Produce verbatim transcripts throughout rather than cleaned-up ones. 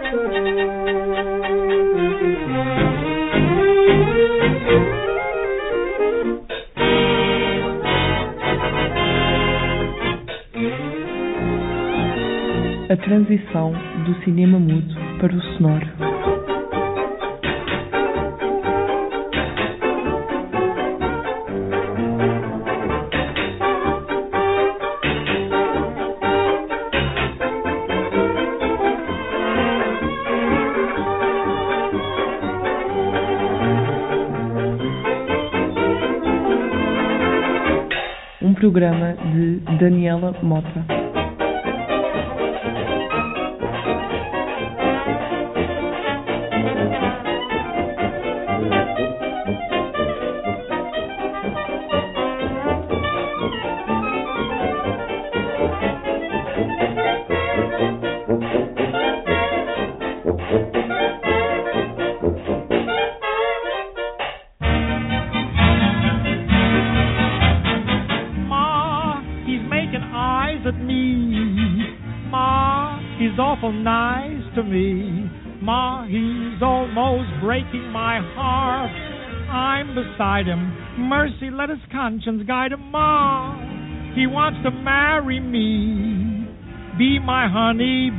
A transição do cinema mudo para o sonoro. Um programa de Daniela Mota. Nice to me, Ma, he's almost breaking my heart. I'm beside him, mercy, let his conscience guide him, Ma. He wants to marry me, be my honey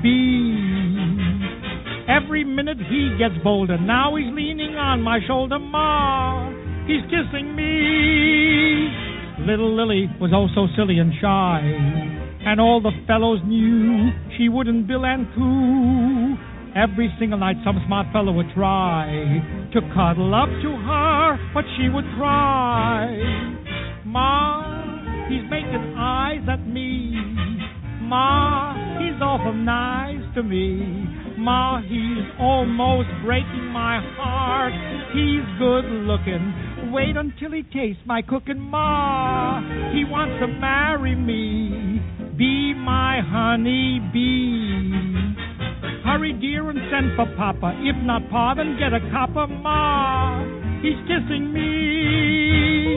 bee. Every minute he gets bolder, now he's leaning on my shoulder, Ma. He's kissing me. Little Lily was oh so silly and shy, and all the fellows knew she wouldn't bill and coo. Every single night some smart fellow would try to cuddle up to her, but she would cry. Ma, he's making eyes at me. Ma, he's awful nice to me. Ma, he's almost breaking my heart. He's good looking. Wait until he tastes my cooking, Ma. He wants to marry me, be my honey bee. Hurry, dear, and send for Papa. If not Pa, then get a copper, Ma. He's kissing me.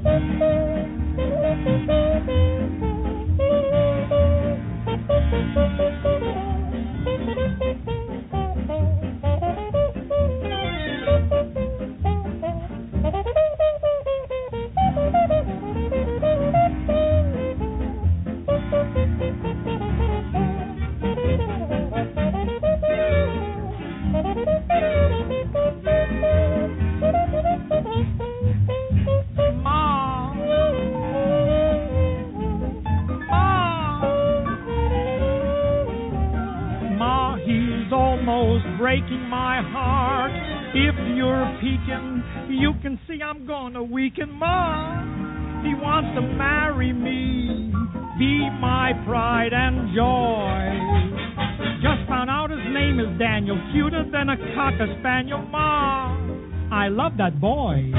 Breaking my heart. If you're peeking, you can see I'm gonna weaken, Ma. He wants to marry me, be my pride and joy. Just found out his name is Daniel, cuter than a cocker spaniel, Ma. I love that boy.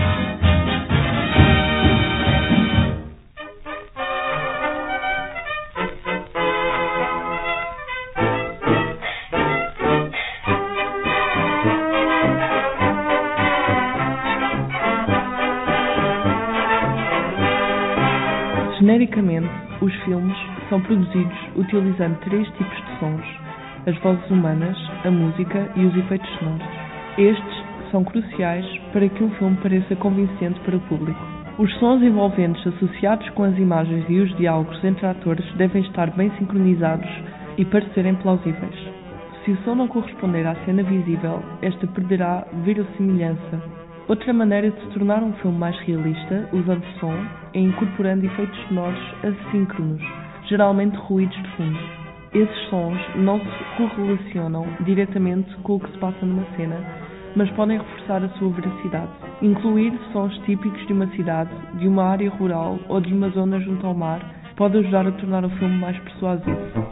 Genericamente, os filmes são produzidos utilizando três tipos de sons: as vozes humanas, a música e os efeitos sonoros. Estes são cruciais para que um filme pareça convincente para o público. Os sons envolventes associados com as imagens e os diálogos entre atores devem estar bem sincronizados e parecerem plausíveis. Se o som não corresponder à cena visível, esta perderá verossimilhança. Outra maneira de se tornar um filme mais realista, usando som, é incorporando efeitos sonoros assíncronos, geralmente ruídos de fundo. Esses sons não se correlacionam diretamente com o que se passa numa cena, mas podem reforçar a sua veracidade. Incluir sons típicos de uma cidade, de uma área rural ou de uma zona junto ao mar pode ajudar a tornar o filme mais persuasivo.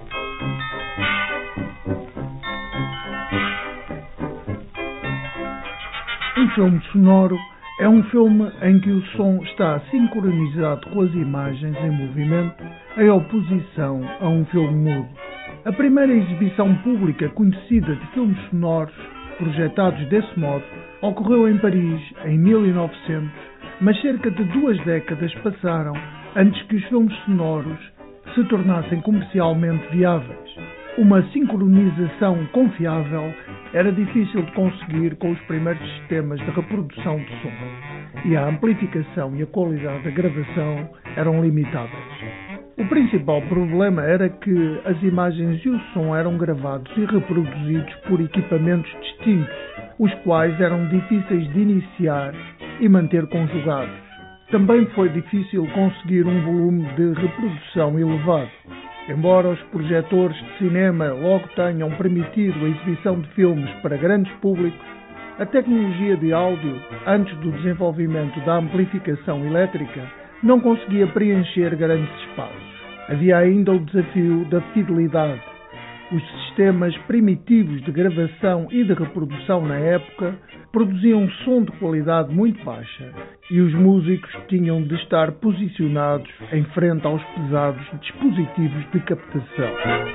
Um filme sonoro é um filme em que o som está sincronizado com as imagens em movimento, em oposição a um filme mudo. A primeira exibição pública conhecida de filmes sonoros projetados desse modo ocorreu em Paris em mil e novecentos, mas cerca de duas décadas passaram antes que os filmes sonoros se tornassem comercialmente viáveis. Uma sincronização confiável era difícil de conseguir com os primeiros sistemas de reprodução de som, e a amplificação e a qualidade da gravação eram limitadas. O principal problema era que as imagens e o som eram gravados e reproduzidos por equipamentos distintos, os quais eram difíceis de iniciar e manter conjugados. Também foi difícil conseguir um volume de reprodução elevado. Embora os projetores de cinema logo tenham permitido a exibição de filmes para grandes públicos, a tecnologia de áudio, antes do desenvolvimento da amplificação elétrica, não conseguia preencher grandes espaços. Havia ainda o desafio da fidelidade. Os sistemas primitivos de gravação e de reprodução na época produziam um som de qualidade muito baixa e os músicos tinham de estar posicionados em frente aos pesados dispositivos de captação.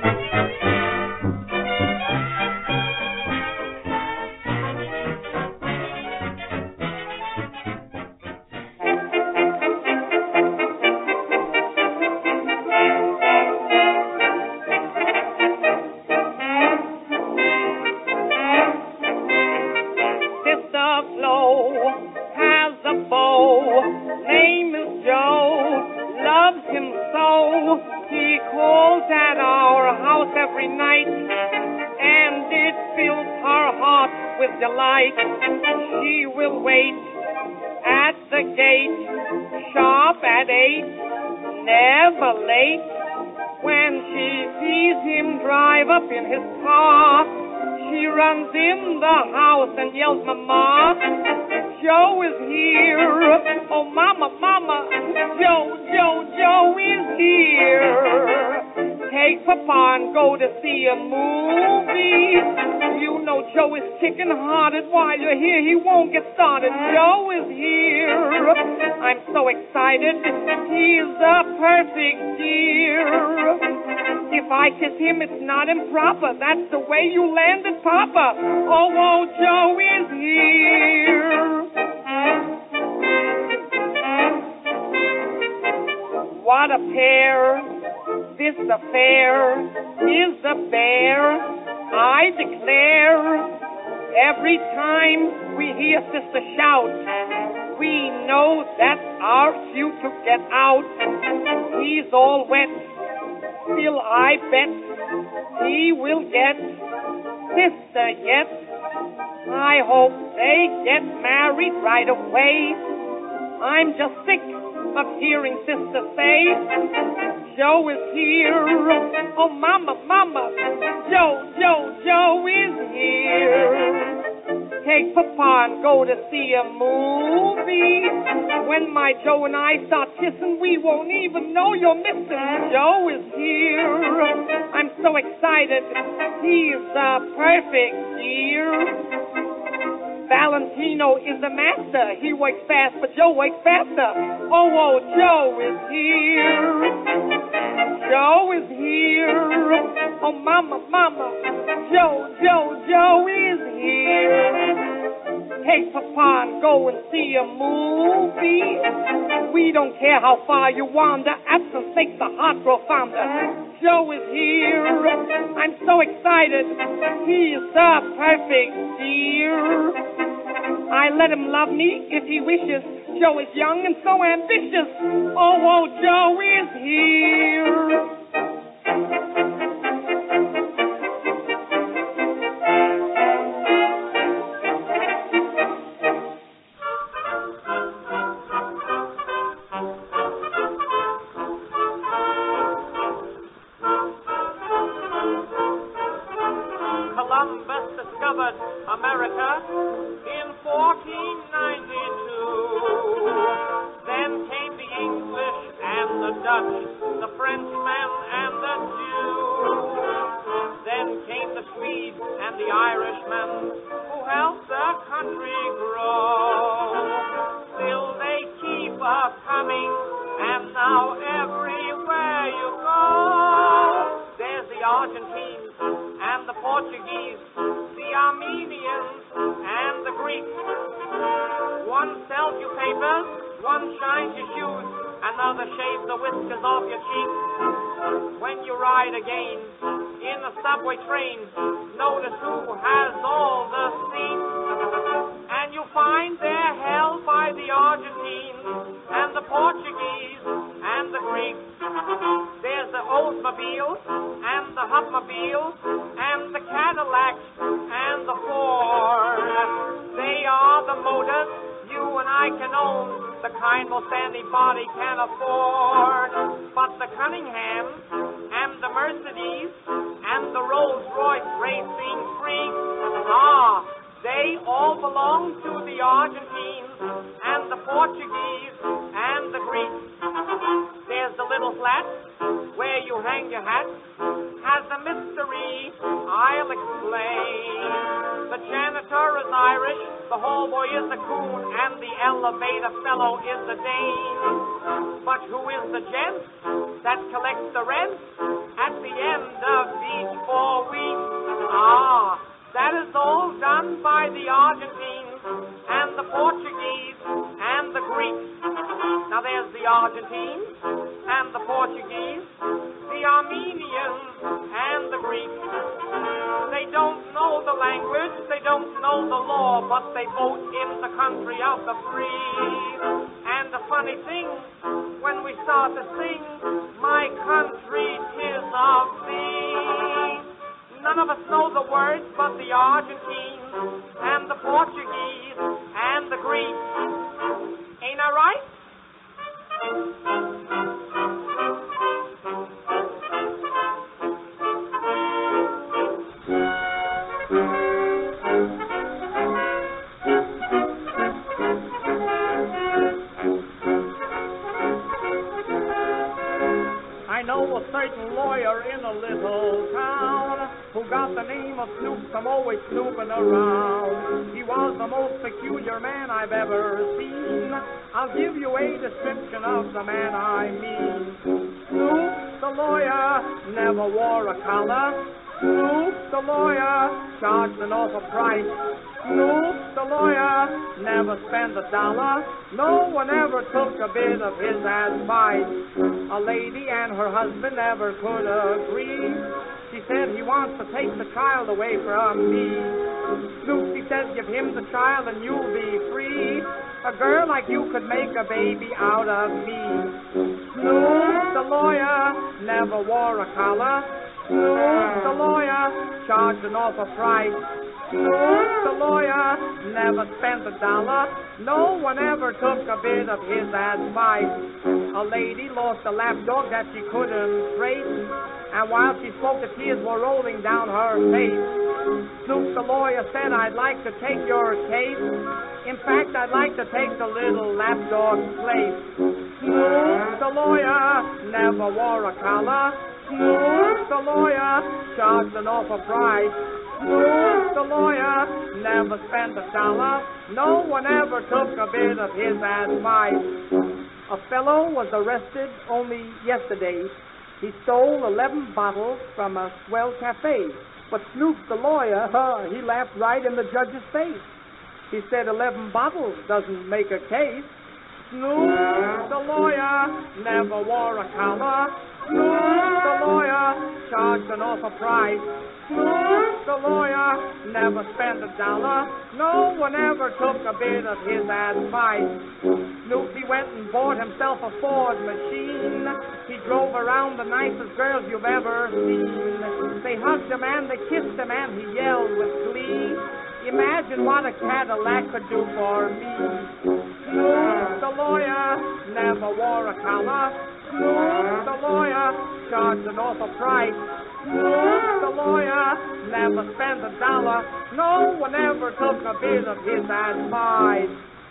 Delight, she will wait at the gate, sharp at eight, never late. When she sees him drive up in his car, she runs in the house and yells, "Mama, Joe is here! Oh, Mama, Mama, Joe, Joe, Joe is here!" Take Papa and go to see a movie. You know Joe is chicken-hearted. While you're here, he won't get started. Joe is here. I'm so excited. He's the perfect dear. If I kiss him, it's not improper. That's the way you landed, Papa. Oh, oh, Joe is here. What a pair. This affair is a bear, I declare. Every time we hear Sister shout, we know that's our cue to get out. He's all wet, still I bet he will get Sister yet. I hope they get married right away. I'm just sick of hearing Sister say, Joe is here. Oh, Mama, Mama, Joe, Joe, Joe is here. Take Papa and go to see a movie. When my Joe and I start kissing, we won't even know you're missing. Joe is here. I'm so excited. He's the perfect dear. Valentino is the master. He works fast, but Joe works faster. Oh, oh, Joe is here. Joe is here. Oh, Mama, Mama, Joe, Joe, Joe is here. Take Papa and go and see a movie. We don't care how far you wander. Absence makes the heart grow fonder. Joe is here. I'm so excited. He is the perfect dear. I let him love me if he wishes. Joe is young and so ambitious. Oh, oh, Joe is here. Columbus discovered America in fourteen ninety-two. Then came the English and the Dutch, the Frenchman and the Jew. Then came the Swede and the Irishman who helped the country grow. Still they keep a-coming, and now everywhere you go, there's the Argentines and the Portuguese, the Armenians and the Greeks. One sells you papers, one shines your shoes, another shaves the whiskers off your cheeks. When you ride again in the subway train. Notice who has all the seats. And you'll find they're held by the Argentines and the Portuguese and the Greeks. There's the Oldsmobile and the Hupmobile and the Cadillac and the Ford. They are the motors you and I can own, the kind most anybody can afford. But the Cunningham and the Mercedes and the Rolls-Royce racing freaks, ah, they all belong to the Argentines and the Portuguese and the Greeks. There's the little flat where you hang your hat, has a mystery I'll explain. The janitor is Irish, the hall boy is a coon, and the elevator fellow is a Dane. But who is the gent that collects the rent at the end of each four weeks? Ah, that is all done by the Argentines and the Portuguese and the Greeks. Now there's the Argentines and the Portuguese, the Armenians and the Greeks. They don't know the language, they don't know the law, but they vote in the country of the free. And the funny thing, when we start to sing, my country, 'tis of thee, none of us know the words but the Argentines and the Portuguese and the Greeks. Ain't I right? I know a certain lawyer in a little town who got the name of Snoop from always snooping around. He was the most peculiar man I've ever seen. I'll give you a description of the man I mean. Snoop, the lawyer, never wore a collar. Snoop, the lawyer, charged an awful price. Snoop, the lawyer, never spent a dollar. No one ever took a bit of his advice. A lady and her husband never could agree. She said he wants to take the child away from me. Snoop, he said, give him the child and you'll be free. A girl like you could make a baby out of me. Snoop, the lawyer, never wore a collar. Snoop, the lawyer, charged an awful price. Snoop, the lawyer, never spent a dollar. No one ever took a bit of his advice. A lady lost a lapdog that she couldn't trace, and while she spoke, the tears were rolling down her face. Snoop, the lawyer, said, I'd like to take your case. In fact, I'd like to take the little lapdog's place. Snoop, the lawyer, never wore a collar. Snoop, the lawyer, charged an awful price. Snoop, the lawyer, never spent a dollar. No one ever took a bit of his advice. A fellow was arrested only yesterday. He stole eleven bottles from a swell cafe. But Snoop, the lawyer, huh, he laughed right in the judge's face. He said eleven bottles doesn't make a case. Snoop, the lawyer, never wore a collar. Snoop, the lawyer, charged an awful price. Snoop, the lawyer, never spent a dollar. No one ever took a bit of his advice. Snoop, he went and bought himself a Ford machine. He drove around the nicest girls you've ever seen. They hugged him and they kissed him and he yelled with glee. Imagine what a Cadillac could do for me. Snoop, the lawyer, never wore a collar. Snoop, the lawyer, charged an awful price. Snoop, the lawyer, never spent a dollar. No one ever took a bit of his advice.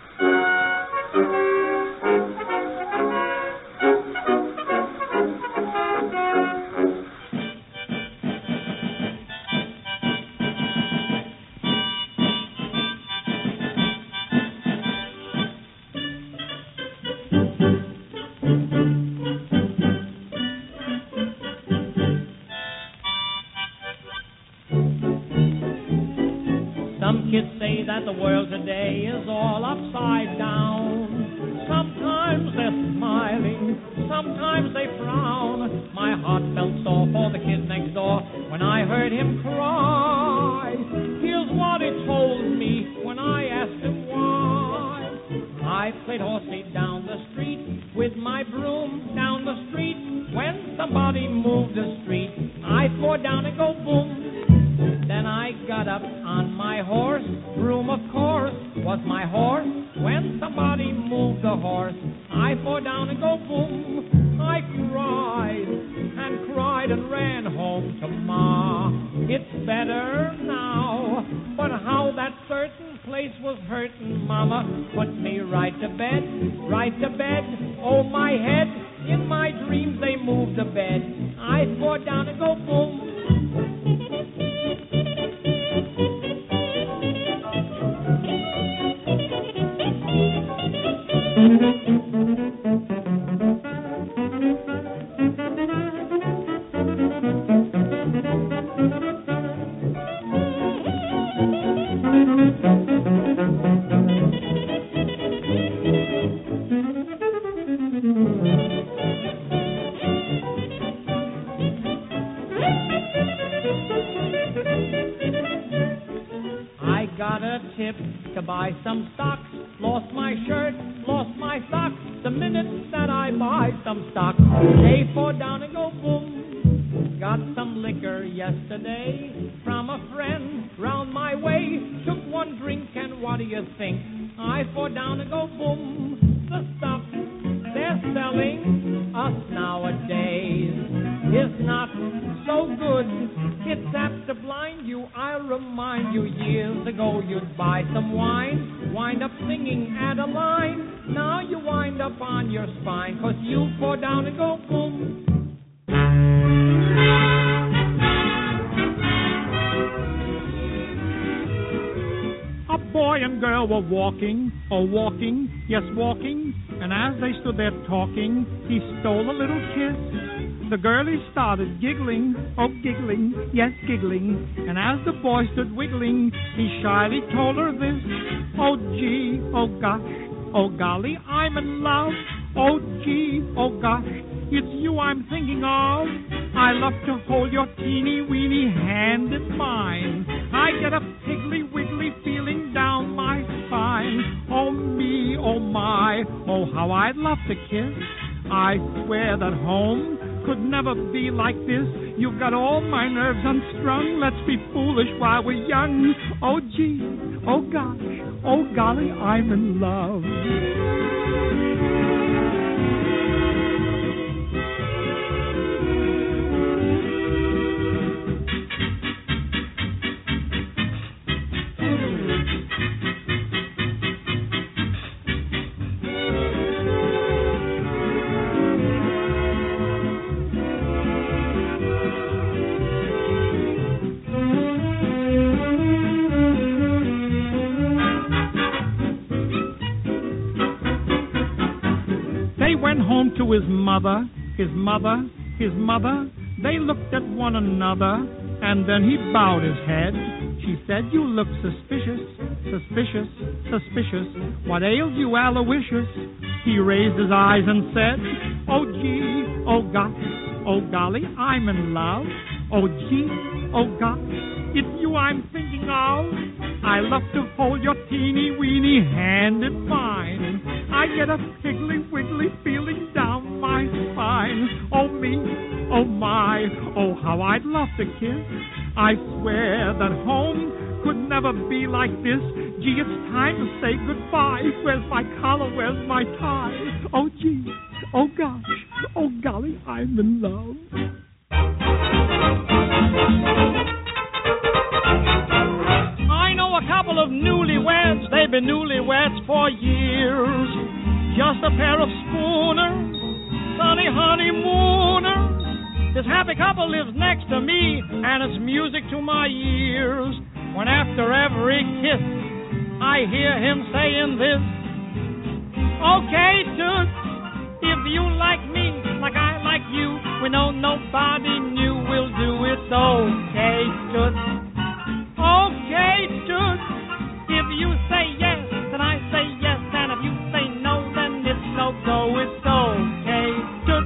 Some kids say that the world today is all upside down. Sometimes they're smiling, sometimes they frown. My heart felt sore for the kid next door when I heard him cry. Here's what he told me when I asked him why. I played horsey down the street with my broom down the street. When somebody moved the street, I floored down and go boom. Then I got up on my horse. Broom, of course, was my horse. When somebody moved the horse, I floored down and go boom. I cried and cried and ran home to Ma. It's better now, but how that certain place was hurting, Mama put me right to bed, right to bed. Oh, my head, in my dreams they moved the bed. I floored down and go boom. I got a tip to buy some stocks. Lost my shirt, lost my socks. The minute that I buy some stocks, they fall down and go boom. Got some liquor yesterday from a friend round my way. Took one drink and what do you think? I fall down and go boom. The stuff they're selling us nowadays is not so good. It's apt to blind you. I'll remind you, years ago you'd buy some wine, wind up singing Adeline. Now you wind up on your spine, 'cause you fall down and go boom. A boy and girl were walking, oh walking, yes walking, and as they stood there talking, he stole a little kiss. The girlie started giggling, oh giggling, yes giggling, and as the boy stood wiggling, he shyly told her this. Oh gee, oh gosh, oh golly, I'm in love. Oh gee, oh gosh, it's you I'm thinking of. I love to hold your teeny weeny hand in mine. I get a piggly wiggly feeling down my spine. Oh me, oh my, oh how I'd love to kiss. I swear that home could never be like this. You've got all my nerves unstrung. Let's be foolish while we're young. Oh gee, oh gosh, oh golly, I'm in love. Home to his mother, his mother, his mother. They looked at one another, and then he bowed his head. She said, you look suspicious, suspicious, suspicious. What ails you, Aloysius? He raised his eyes and said, oh gee, oh gosh, oh golly, I'm in love. Oh gee, oh gosh, it's you I'm thinking of. I love to hold your teeny weeny hand in mine. I get a piggly wiggly feeling down my spine. Oh me, oh my, oh how I'd love to kiss. I swear that home could never be like this. Gee, it's time to say goodbye. Where's my collar, where's my tie? Oh gee, oh gosh, oh golly, I'm in love. I know a couple of newlyweds, they've been newlyweds for years. Just a pair of spooners, sunny honeymooners. This happy couple lives next to me, and it's music to my ears. When after every kiss, I hear him saying this. Okay, Toots, if you like me, like I like you, we know nobody new will do it. Okay, Toots. Okay, Toots, if you say yes, then I say yes, and if you say no, then it's no go. It's okay, Toots.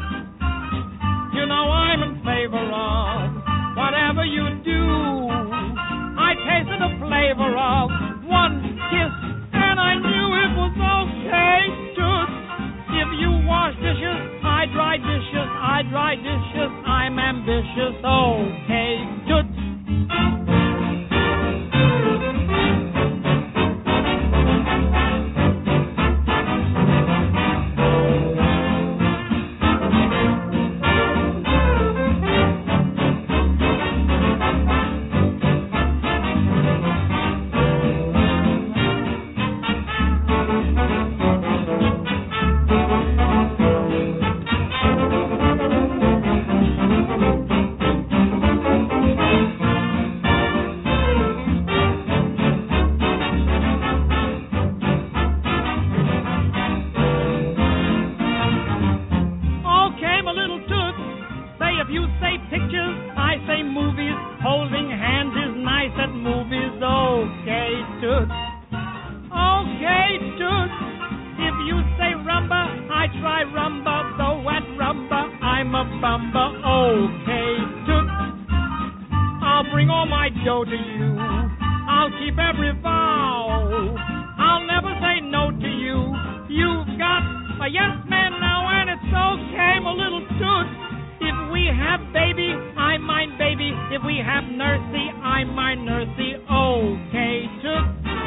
bring all my dough to you. I'll keep every vow. I'll never say no to you. You've got a yes man now, and it's okay, my little tooth. If we have baby, I mind baby. If we have nursey, I mind nursey. Okay, tooth.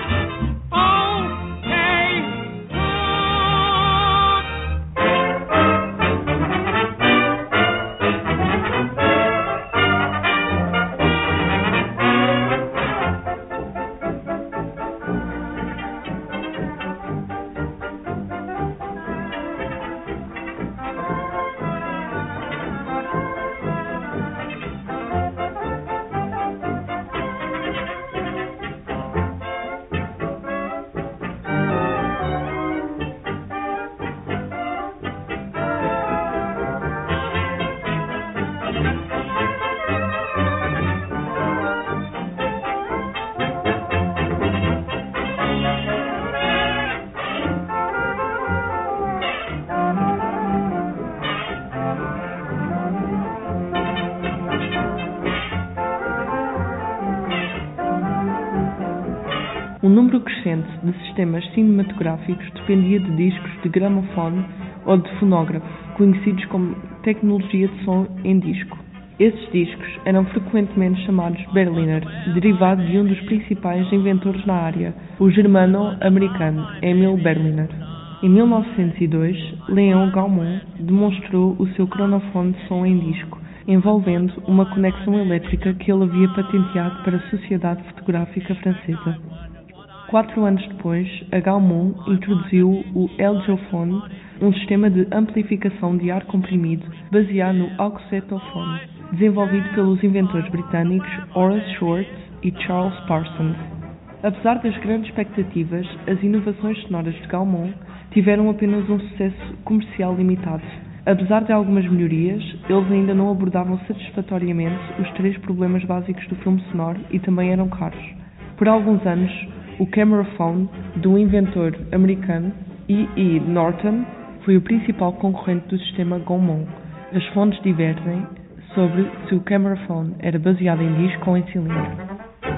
Okay, O número crescente de sistemas cinematográficos dependia de discos de gramofone ou de fonógrafo, conhecidos como tecnologia de som em disco. Esses discos eram frequentemente chamados Berliner, derivado de um dos principais inventores na área, o germano-americano Emil Berliner. Em mil novecentos e dois, Léon Gaumont demonstrou o seu cronofone de som em disco, envolvendo uma conexão elétrica que ele havia patenteado para a Sociedade Fotográfica Francesa. Quatro anos depois, a Gaumont introduziu o Heliophone, um sistema de amplificação de ar comprimido baseado no auxetofone, desenvolvido pelos inventores britânicos Horace Short e Charles Parsons. Apesar das grandes expectativas, as inovações sonoras de Gaumont tiveram apenas um sucesso comercial limitado. Apesar de algumas melhorias, eles ainda não abordavam satisfatoriamente os três problemas básicos do filme sonoro e também eram caros. Por alguns anos, o Cameraphone, do inventor americano E E Norton, foi o principal concorrente do sistema Gaumont. As fontes divergem sobre se o Cameraphone era baseado em disco ou em cilindro.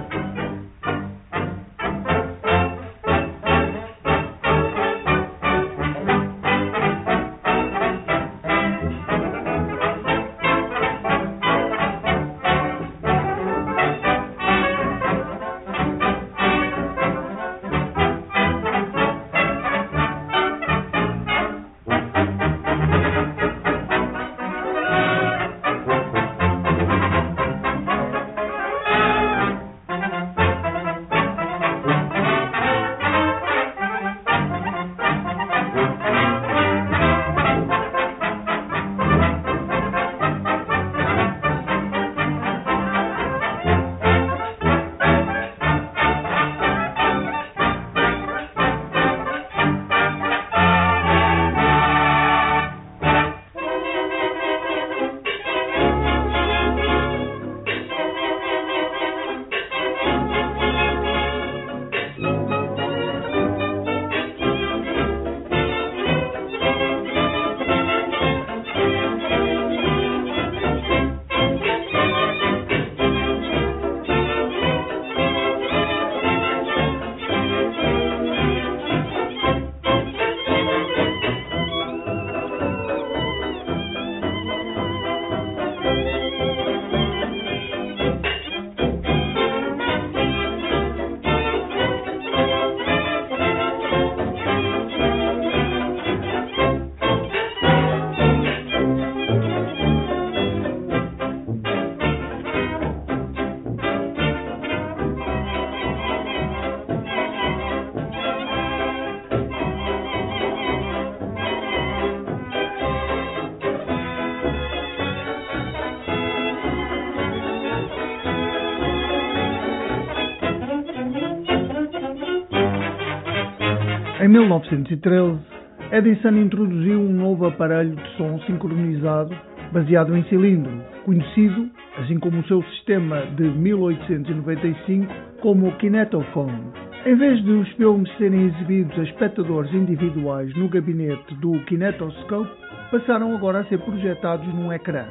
Em mil novecentos e treze, Edison introduziu um novo aparelho de som sincronizado baseado em cilindro, conhecido, assim como o seu sistema de mil oitocentos e noventa e cinco, como o Kinetophone. Em vez de os filmes serem exibidos a espectadores individuais no gabinete do kinetoscope, passaram agora a ser projetados num ecrã.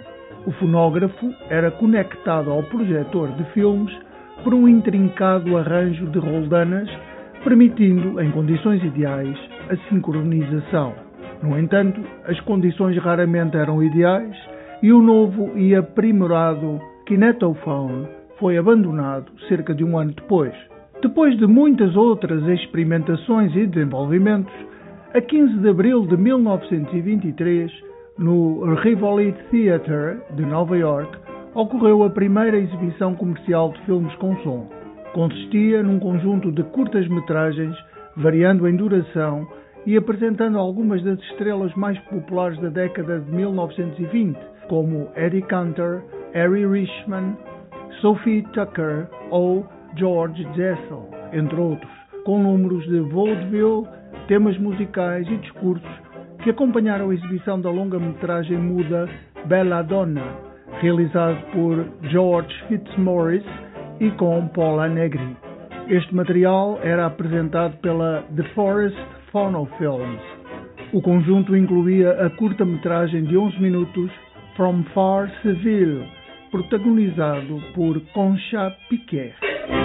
O fonógrafo era conectado ao projetor de filmes por um intrincado arranjo de roldanas, permitindo, em condições ideais, a sincronização. No entanto, as condições raramente eram ideais e o novo e aprimorado Kinetophone foi abandonado cerca de um ano depois. Depois de muitas outras experimentações e desenvolvimentos, a quinze de abril de mil novecentos e vinte e três, no Rivoli Theatre de Nova York, ocorreu a primeira exibição comercial de filmes com som. Consistia num conjunto de curtas-metragens, variando em duração e apresentando algumas das estrelas mais populares da década de mil novecentos e vinte, como Eddie Cantor, Harry Richman, Sophie Tucker ou George Jessel, entre outros, com números de vaudeville, temas musicais e discursos que acompanharam a exibição da longa-metragem muda Belladonna, realizado por George Fitzmaurice e com Paula Negri. Este material era apresentado pela The Forest Phonofilms. O conjunto incluía a curta-metragem de onze minutos From Far Seville, protagonizado por Concha Piquer.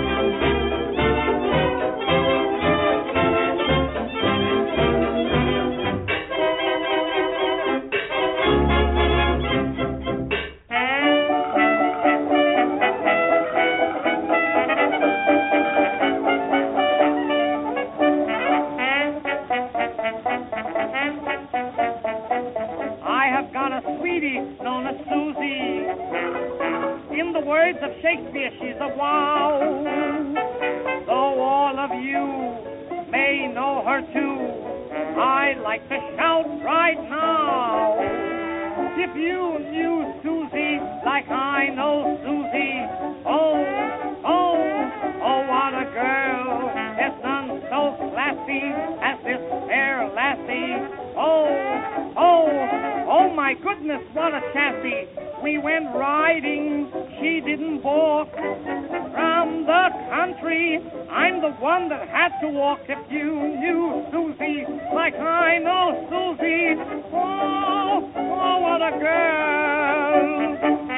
Of Shakespeare, she's a wow. Though all of you may know her too, I'd like to shout right now. If you knew Susie like I know Susie, oh, oh, oh, what a girl. There's none so classy as this fair lassie. Oh, oh, oh my goodness, what a chassis. We went riding, she didn't balk. From the country, I'm the one that had to walk. If you knew Susie like I know Susie, oh, oh, what a girl.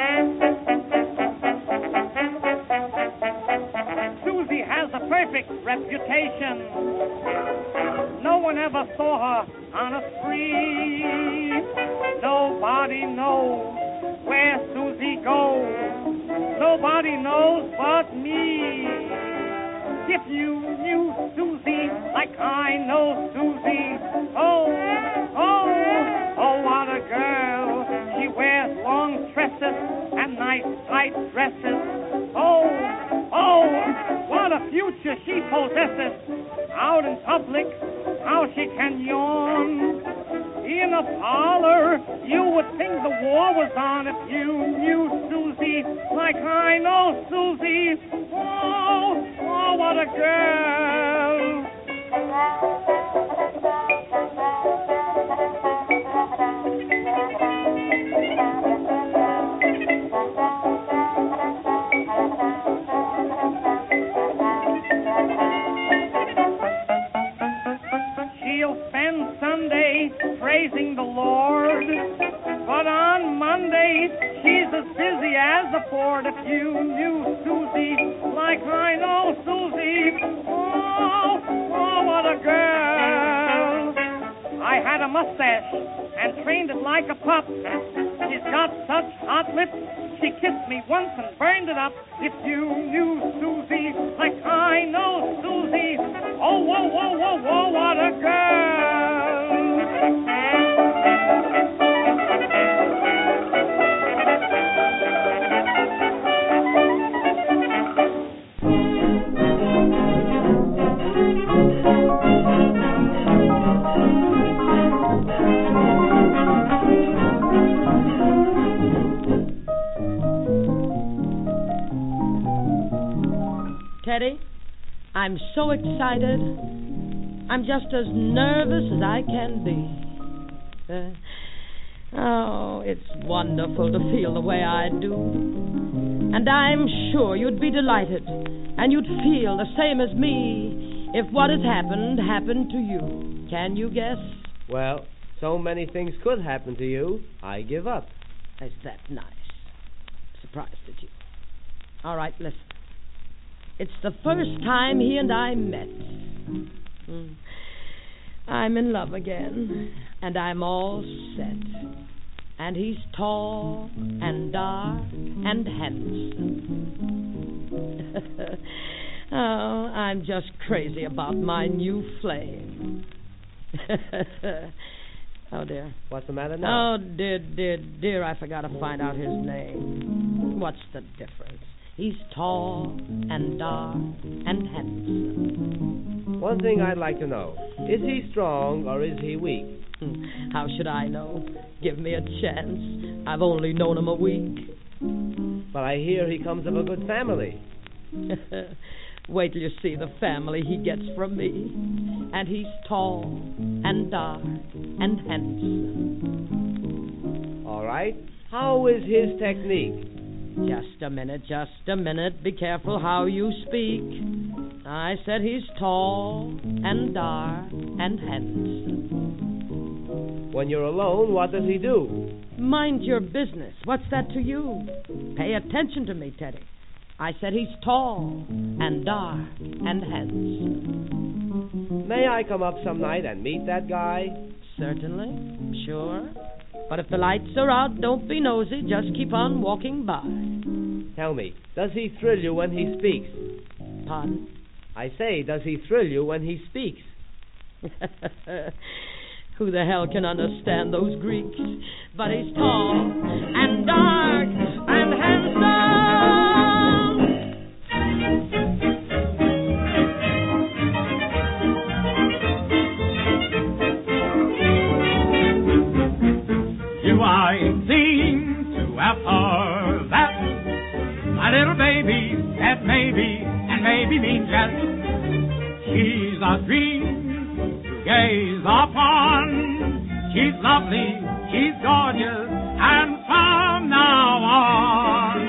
Susie has a perfect reputation. No one ever saw her on a spree. Nobody knows where Susie goes, nobody knows but me. If you knew Susie like I know Susie, oh, oh, oh, what a girl. She wears long tresses and nice tight dresses. Oh, oh, what a future she possesses. Out in public, how she can yawn. In a parlor, you would think the war was on if you knew Susie like I know Susie. Oh, oh, what a girl. She'll spend Sunday praising the Lord, but on Monday she's as busy as a Ford. If you knew Susie like I know Susie, oh, oh, what a girl. I had a mustache and trained it like a pup. She's got such hot lips, she kissed me once and burned it up. If you knew Susie like I know Susie, oh, whoa, whoa, whoa, whoa, what a girl. Teddy, I'm so excited. I'm just as nervous as I can be. Uh, oh, it's wonderful to feel the way I do. And I'm sure you'd be delighted, and you'd feel the same as me if what has happened happened to you. Can you guess? Well, so many things could happen to you, I give up. Is that nice? surprised at you. All right, listen. It's the first time he and I met. Mm. I'm in love again, and I'm all set. And he's tall and dark and handsome. Oh, I'm just crazy about my new flame. Oh, dear. What's the matter now? Oh, dear, dear, dear, I forgot to find out his name. What's the difference? He's tall and dark and handsome. One thing I'd like to know. Is he strong or is he weak? How should I know? Give me a chance. I've only known him a week. But I hear he comes of a good family. Wait till you see the family he gets from me. And he's tall and dark and handsome. All right. How is his technique? Just a minute, just a minute. Be careful how you speak. I said he's tall and dark and handsome. When you're alone, what does he do? Mind your business. What's that to you? Pay attention to me, Teddy. I said he's tall and dark and handsome. May I come up some night and meet that guy? Certainly, sure. But if the lights are out, don't be nosy. Just keep on walking by. Tell me, does he thrill you when he speaks? Pardon? I say, does he thrill you when he speaks? Who the hell can understand those Greeks? But he's tall and dark and handsome. Do I seem to have her that my little baby said maybe and maybe means yes? She's a dream to gaze upon. She's lovely, she's gorgeous, and from now on,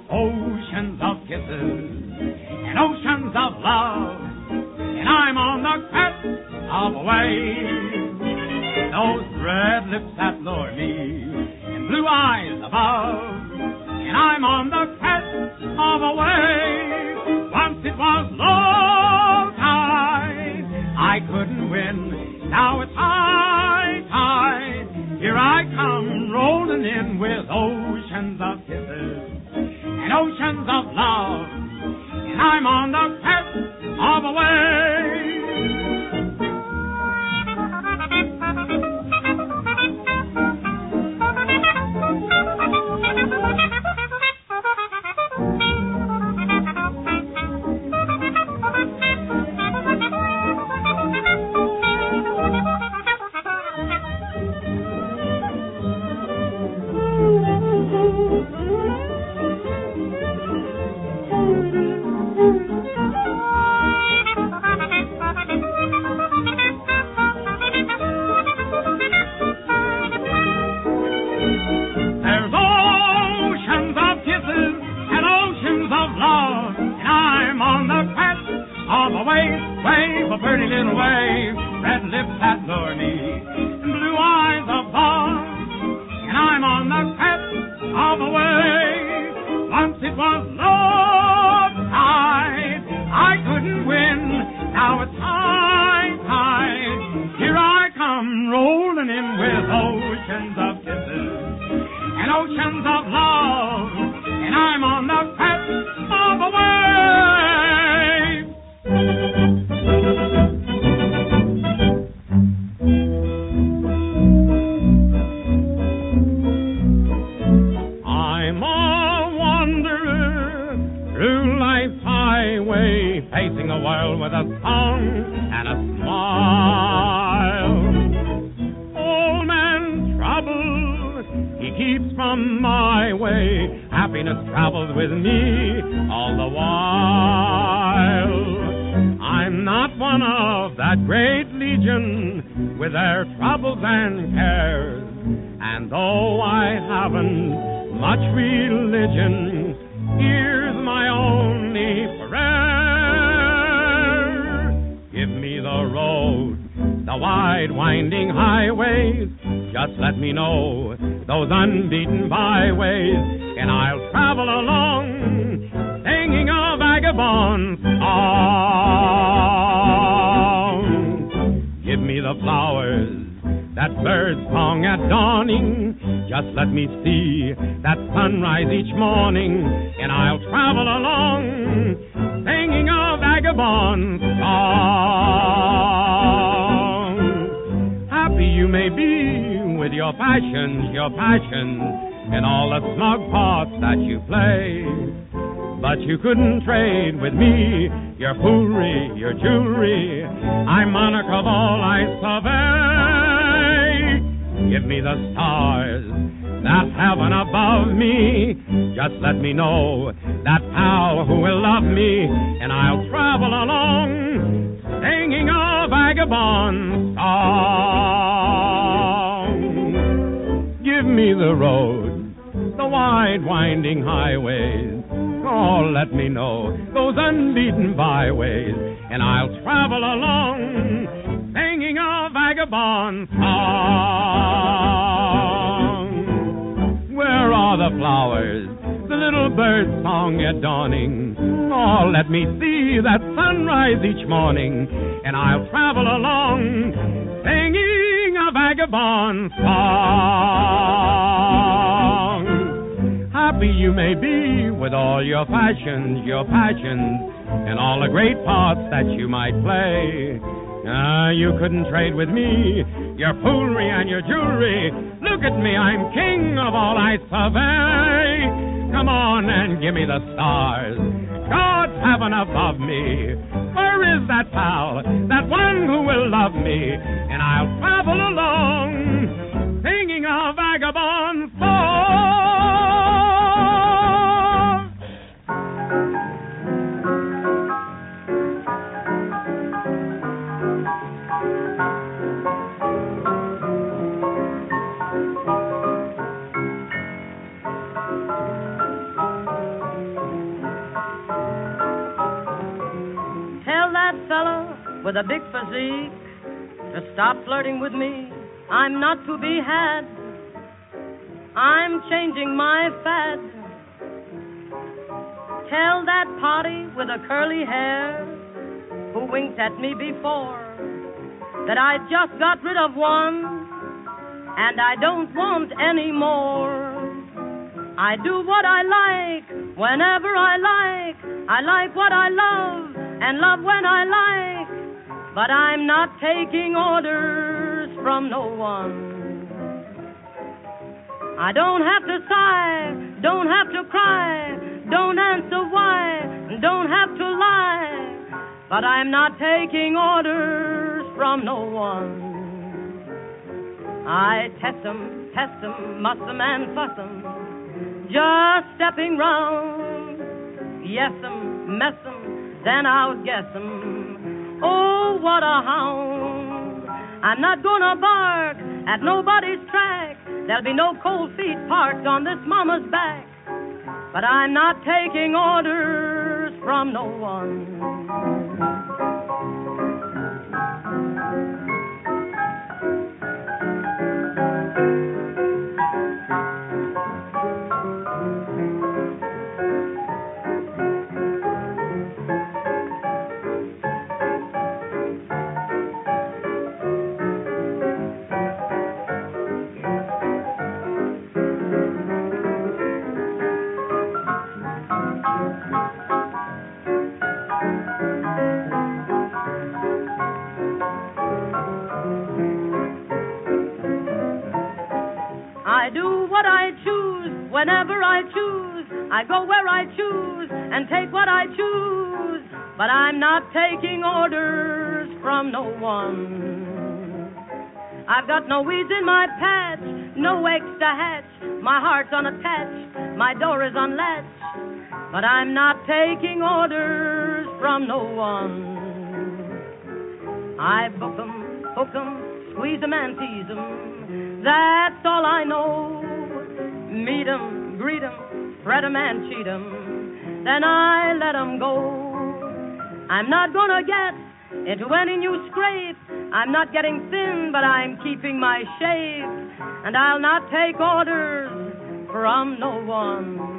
oceans of kisses and oceans of love, and I'm on the crest of a wave. Those red lips that lure me, and blue eyes above, and I'm on the crest of a wave. Once it was low tide, I couldn't win, now it's high tide. Here I come rolling in with oceans of kisses and oceans of love, and I'm on the crest of a wave. Just let me know those unbeaten byways. and I'll travel along, singing a vagabond song. Give me the flowers that birds song at dawning. Just let me see that sunrise each morning, and I'll travel along, singing a vagabond song. Happy you may be with your passions, your passions, and all the smug parts that you play, but you couldn't trade with me your foolery, your jewelry. I'm monarch of all I survey. Give me the stars, that heaven above me. Just let me know that pal who will love me, and I'll travel along, singing a vagabond song. Give me the road, the wide winding highways. Oh, let me know those unbeaten byways, and I'll travel along, singing a vagabond song. Where are the flowers, the little bird song at dawning? Oh, let me see that sunrise each morning, and I'll travel along, singing a vagabond song. Happy you may be with all your fashions, your passions, and all the great parts that you might play. Ah, you couldn't trade with me your foolery and your jewelry. Look at me, I'm king of all I survey. Come on and give me the stars, God's heaven above me. Where is that pal, that one who will love me? And I'll travel along, singing a vagabond song. With a big physique to stop flirting with me, I'm not to be had. I'm changing my fad. Tell that potty with a curly hair who winked at me before that I just got rid of one and I don't want any more. I do what I like whenever I like. I like what I love and love when I like. But I'm not taking orders from no one. I don't have to sigh, don't have to cry, don't answer why, don't have to lie. But I'm not taking orders from no one. I test 'em, test 'em, muss 'em and fuss 'em, just stepping round. Yes 'em, mess 'em, then I'll guess 'em. Oh, what a hound. I'm not gonna bark at nobody's track. There'll be no cold feet parked on this mama's back. But I'm not taking orders from no one. Whenever I choose, I go where I choose and take what I choose. But I'm not taking orders from no one. I've got no weeds in my patch, no eggs to hatch. My heart's unattached, my door is unlatched. But I'm not taking orders from no one. I book 'em, hook 'em, squeeze 'em and tease 'em. That's all I know. Meet 'em, greet 'em, fret 'em and cheat 'em, then I let 'em go. I'm not gonna get into any new scrape. I'm not getting thin, but I'm keeping my shape. And I'll not take orders from no one.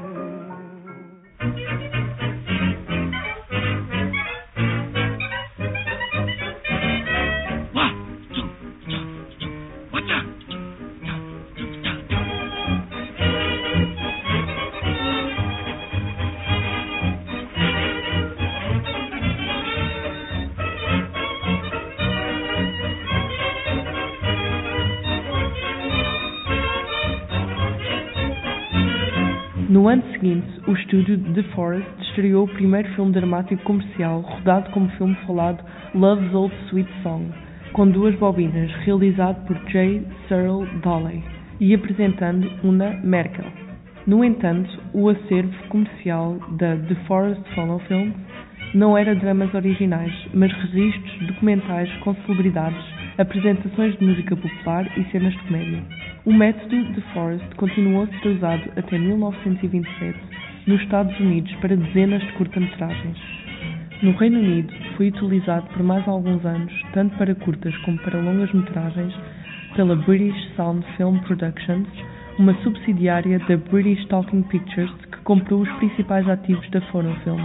No ano seguinte, o estúdio The Forest estreou o primeiro filme dramático comercial, rodado como filme falado Love's Old Sweet Song, com duas bobinas, realizado por J. Searle Dawley e apresentando Una Merkel. No entanto, o acervo comercial da The Forest Phono Films não era dramas originais, mas registros documentais com celebridades, apresentações de música popular e cenas de comédia. O método The Forest continuou a ser usado até mil novecentos e vinte e sete nos Estados Unidos para dezenas de curta-metragens. No Reino Unido, foi utilizado por mais alguns anos, tanto para curtas como para longas-metragens, pela British Sound Film Productions, uma subsidiária da British Talking Pictures que comprou os principais ativos da Phono Film.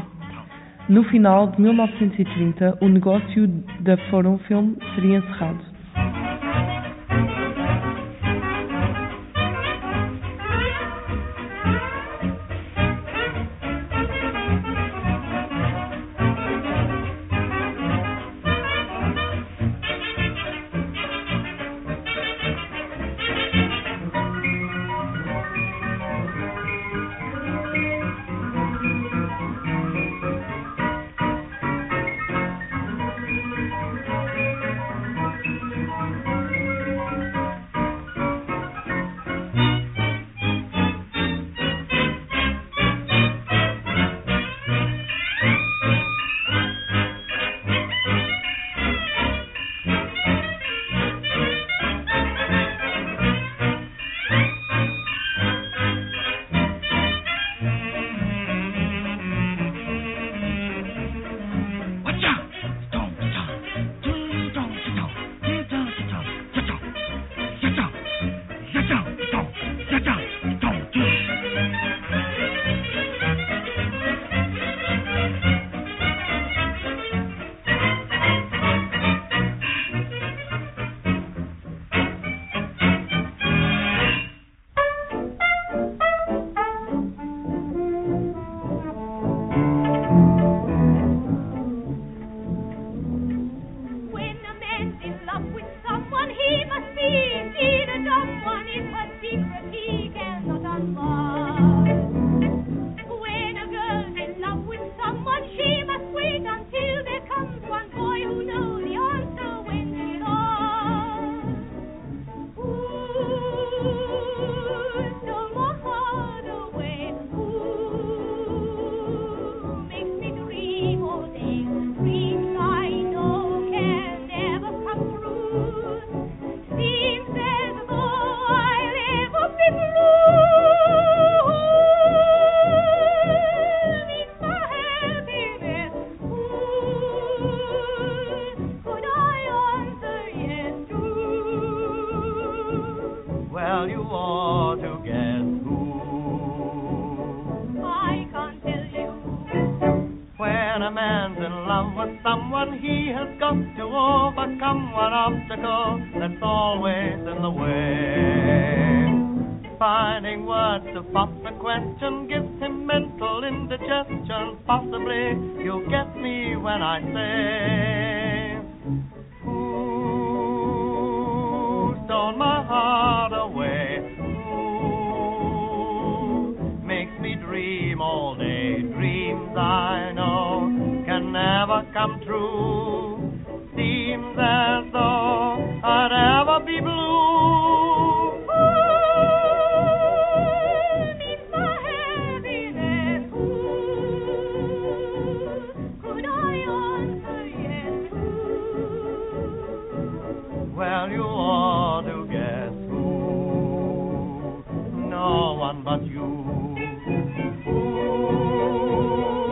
No final de mil novecentos e trinta, o negócio da Phono Film seria encerrado.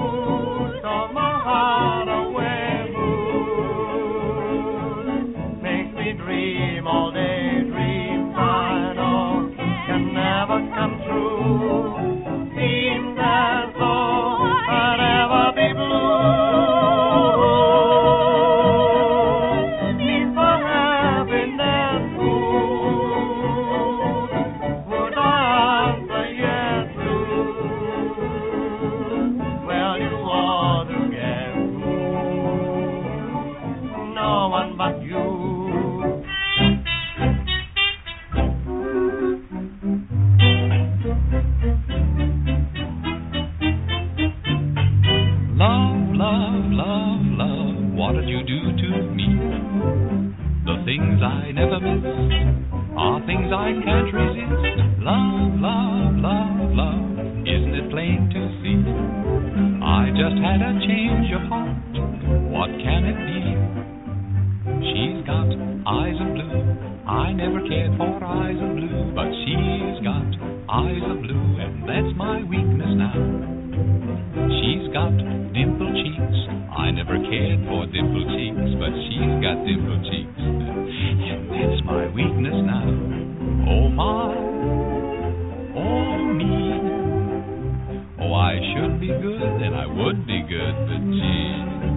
Make love, love, what did you do to me? The things I never miss are things I can't resist. Love, love, love, love, isn't it plain to see? I just had a change of heart, what can it be? She's got eyes of blue, I never cared for eyes of blue, but she's got eyes of blue, and that's my weakness now. She's got dimpled cheeks, I never cared for dimpled cheeks, but she's got dimpled cheeks, and that's my weakness now. Oh my, oh me, oh I should be good, and I would be good, but gee,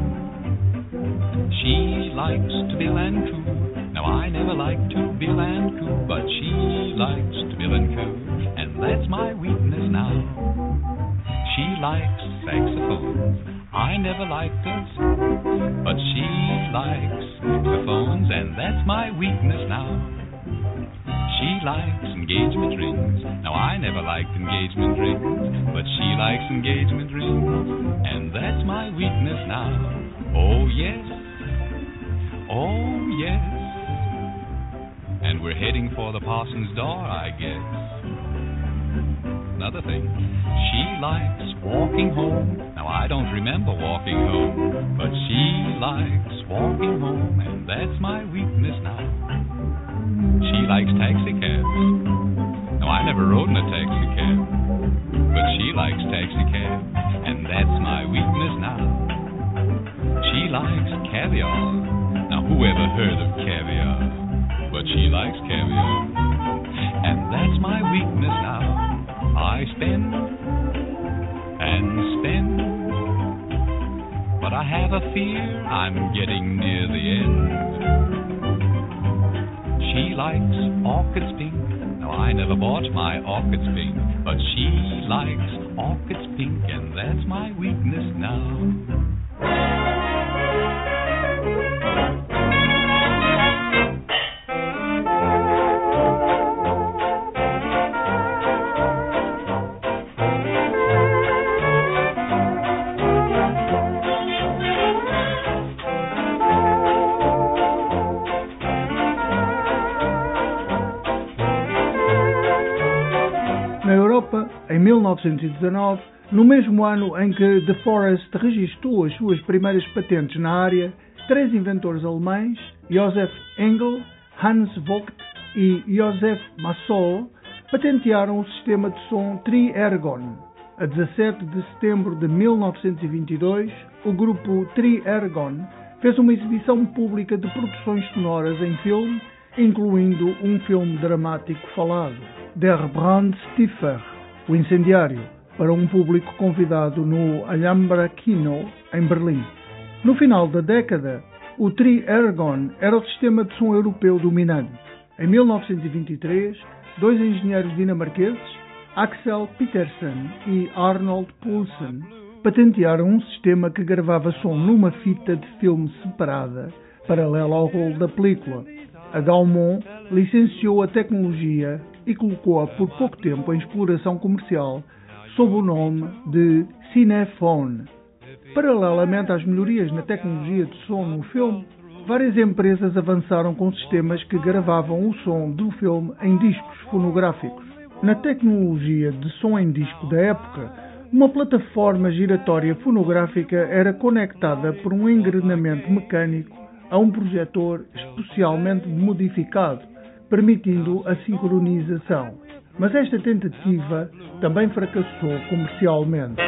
she likes to bill and coo. Now I never liked to bill and coo, but she likes to bill and coo, and that's my weakness now. She likes saxophones, I never liked those, but she likes saxophones, and that's my weakness now. She likes engagement rings, now I never liked engagement rings, but she likes engagement rings, and that's my weakness now. Oh yes, oh yes, and we're heading for the parson's door, I guess. Another thing, she likes walking home. Now I don't remember walking home, but she likes walking home, and that's my weakness now. She likes taxi cabs. Now I never rode in a taxi cab, but she likes taxi cabs, and that's my weakness now. She likes caviar. Now who ever heard of caviar? But she likes caviar, and that's my weakness now. I spend and spend, but I have a fear I'm getting near the end. She likes orchids pink. Now I never bought my orchids pink, but she likes orchids pink, and that's my weakness now. Na Europa, em mil novecentos e dezanove, no mesmo ano em que De Forest registrou as suas primeiras patentes na área, três inventores alemães, Josef Engel, Hans Vogt e Josef Massol, patentearam o sistema de som Tri-Ergon. A dezassete de setembro de mil novecentos e vinte e dois, o grupo Tri-Ergon fez uma exibição pública de produções sonoras em filme, incluindo um filme dramático falado, Der Brandstifter, o incendiário, para um público convidado no Alhambra Kino, em Berlim. No final da década, o Tri-Ergon era o sistema de som europeu dominante. Em mil novecentos e vinte e três, dois engenheiros dinamarqueses, Axel Petersen e Arnold Poulsen, patentearam um sistema que gravava som numa fita de filme separada, paralela ao rolo da película. A Gaumont licenciou a tecnologia e colocou-a por pouco tempo em exploração comercial sob o nome de Cinephone. Paralelamente às melhorias na tecnologia de som no filme, várias empresas avançaram com sistemas que gravavam o som do filme em discos fonográficos. Na tecnologia de som em disco da época, uma plataforma giratória fonográfica era conectada por um engrenamento mecânico a um projetor especialmente modificado, permitindo a sincronização. Mas esta tentativa também fracassou comercialmente.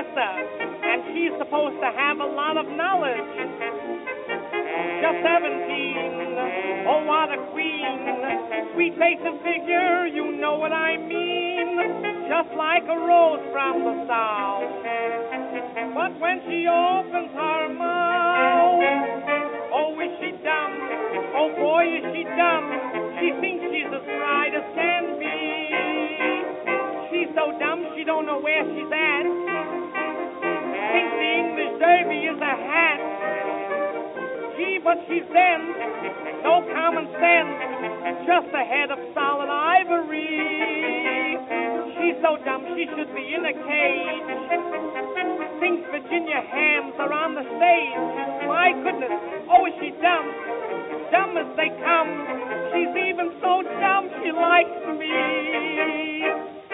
professor, and she's supposed to have a lot of knowledge. Just seventeen, oh what a queen, sweet face and figure, you know what I mean, just like a rose from the south. But when she opens her mouth, oh is she dumb, oh boy is she dumb, she thinks she's as bright as can be. She's so dumb she don't know where she's at, thinks the English derby is a hat. Gee, but she's then, no common sense, just a head of solid ivory. She's so dumb she should be in a cage, thinks Virginia hams are on the stage. My goodness, oh is she dumb, dumb as they come. She's even so dumb she likes me.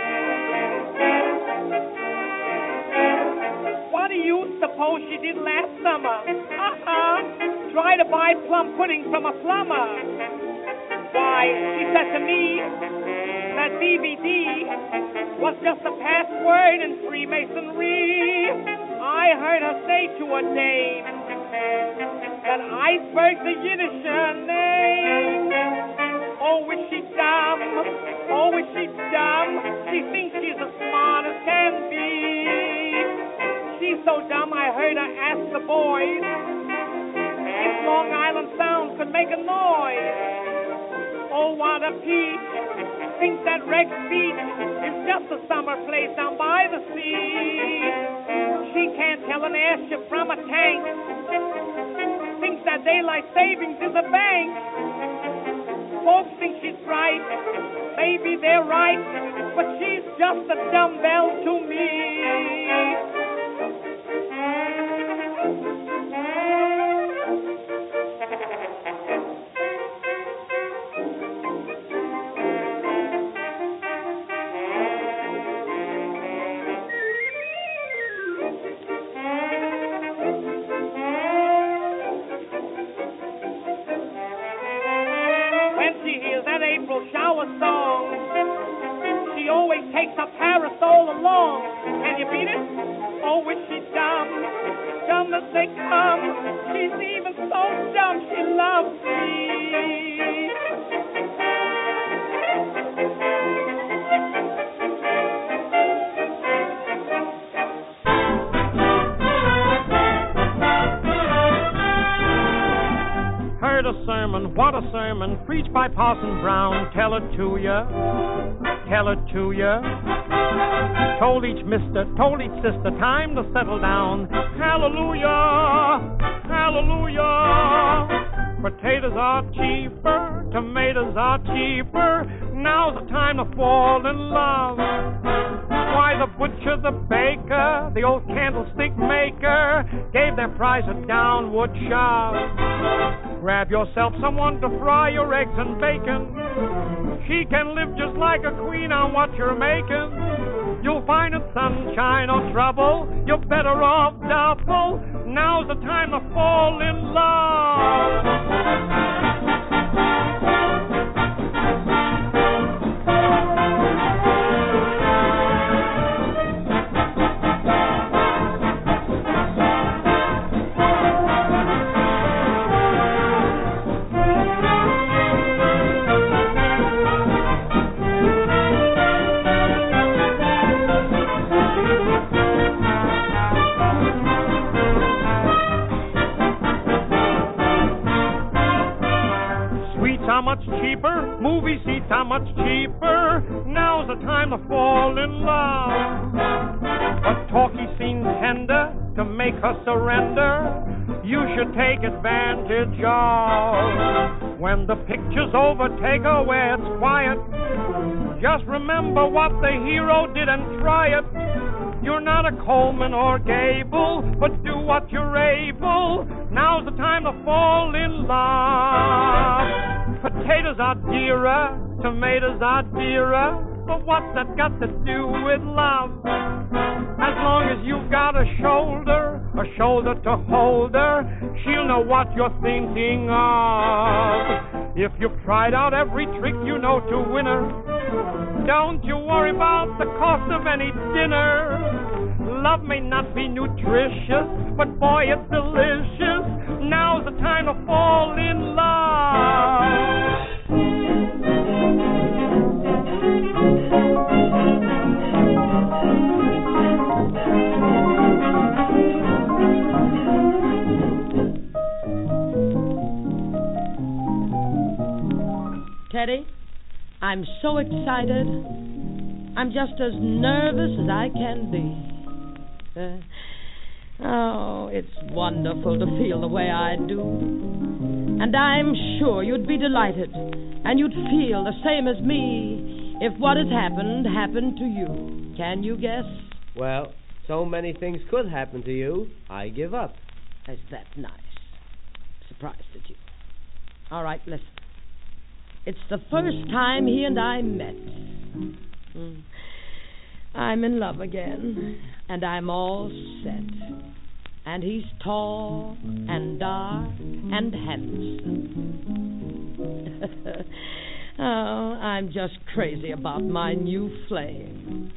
What do you suppose she did last summer? Uh-huh, try to buy plum pudding from a plumber. Why, she said to me that D V D was just a password in Freemasonry. I heard her say to a dame that iceberg's a Yiddish name. Oh, is she dumb? Oh, is she dumb? She thinks she's as smart as can be. She's so dumb I heard her ask the boys if Long Island Sound could make a noise. Oh, what a peach. Thinks that Rex Beach is just a summer place down by the sea. She can't tell an airship from a tank. Thinks that daylight savings is a bank. Folks think she's bright. Maybe they're right. But she's just a dumbbell to me. Shower song, she always takes a parasol along. Can you beat it? Oh, is she dumb? Dumb as they come. She's even so dumb she loves me. Heard a sermon, what a sermon, preached by Parson Brown. Tell it to ya, tell it to ya. Told each mister, told each sister, time to settle down. Hallelujah, hallelujah. Potatoes are cheaper, tomatoes are cheaper. Now's the time to fall in love. Why, the butcher, the baker, the old candlestick maker gave their price a downward shove. Grab yourself someone to fry your eggs and bacon. She can live just like a queen on what you're making. You'll find it sunshine or trouble, you're better off double. Now's the time to fall in love. Are much cheaper, movie seats are much cheaper. Now's the time to fall in love. But talkie seems tender to make her surrender. You should take advantage of. When the pictures overtake her where it's quiet, just remember what the hero did and try it. You're not a Coleman or Gable, but do what you're able. Now's the time to fall in love. Potatoes are dearer, tomatoes are dearer, but what's that got to do with love? As long as you've got a shoulder, a shoulder to hold her, she'll know what you're thinking of. If you've tried out every trick you know to win her, don't you worry about the cost of any dinner. Love may not be nutritious, but boy, it's delicious. Now's the time to fall in love. Teddy, I'm so excited. I'm just as nervous as I can be. Uh, oh, it's wonderful to feel the way I do. And I'm sure you'd be delighted, and you'd feel the same as me if what has happened happened to you. Can you guess? Well, so many things could happen to you. I give up. Is that nice? Surprised at you. All right, listen. It's the first time he and I met. Mm. I'm in love again, and I'm all set. And he's tall and dark and handsome. Oh, I'm just crazy about my new flame.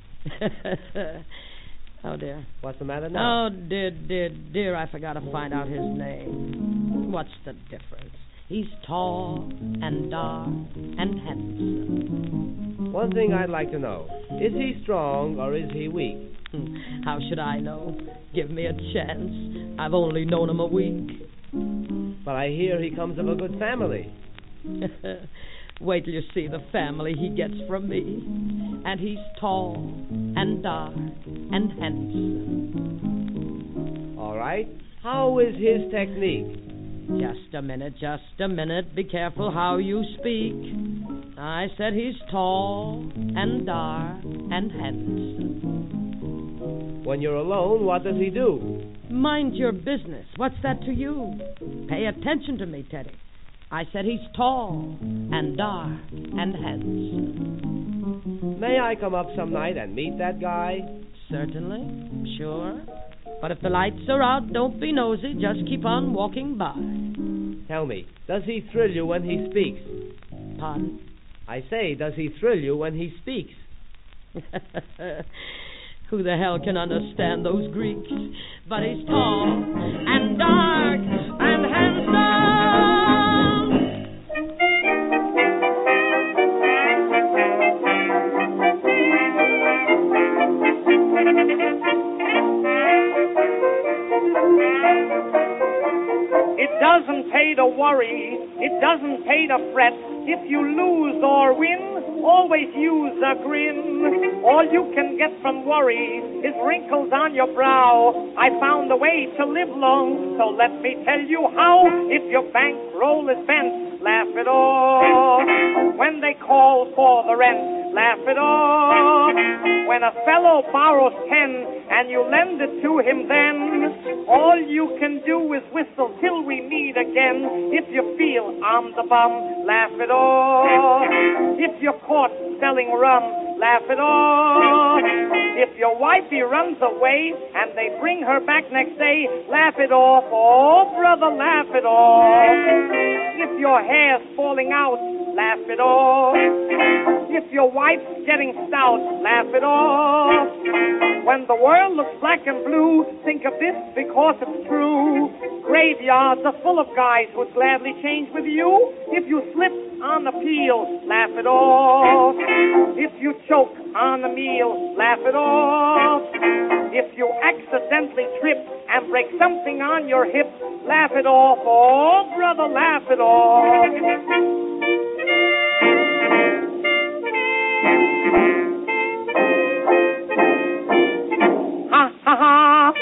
Oh, dear. What's the matter now? Oh, dear, dear, dear, I forgot to find out his name. What's the difference? He's tall and dark and handsome. One thing I'd like to know. Is he strong or is he weak? How should I know? Give me a chance. I've only known him a week. But I hear he comes of a good family. Wait till you see the family he gets from me. And he's tall and dark and handsome. All right. How is his technique? Just a minute, just a minute. Be careful how you speak. I said he's tall and dark and handsome. When you're alone, what does he do? Mind your business. What's that to you? Pay attention to me, Teddy. I said he's tall and dark and handsome. May I come up some night and meet that guy? Certainly, sure. But if the lights are out, don't be nosy. Just keep on walking by. Tell me, does he thrill you when he speaks? Pardon? I say, does he thrill you when he speaks? Who the hell can understand those Greeks? But he's tall and dark and handsome. It doesn't pay to worry, it doesn't pay to fret. If you lose or win, always use a grin. All you can get from worry is wrinkles on your brow. I found a way to live long, so let me tell you how. If your bankroll is bent, laugh it off. When they call for the rent, laugh it off. When a fellow borrows ten and you lend it to him then, all you can do is whistle till we meet again. If you feel I'm the bum, laugh it off. If you're caught selling rum, laugh it off. If your wifey runs away and they bring her back next day, laugh it off. Oh, brother, laugh it off. If your hair's falling out, laugh it off. If your wife's getting stout, laugh it off. When the world looks black and blue, think of this because it's true. Graveyards are full of guys who'd gladly change with you. If you slip on the peel, laugh it off. If you choke on a meal, laugh it off. If you accidentally trip and break something on your hip, laugh it off. Oh, brother, laugh it off. Ha, ha, ha.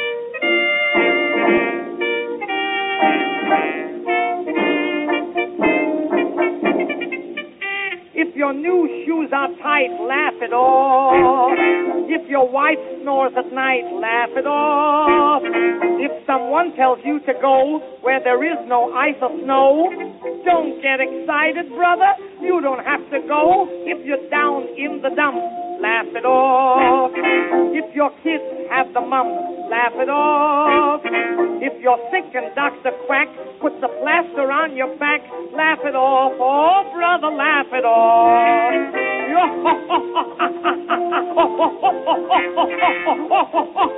If your new shoes are tight, laugh it off. If your wife snores at night, laugh it off. If someone tells you to go where there is no ice or snow, don't get excited, brother. You don't have to go. If you're down in the dumps, laugh it off. If your kids have the mumps, laugh it off. If you're sick and Doctor Quack puts a plaster on your back, laugh it off. Oh, brother, laugh it off.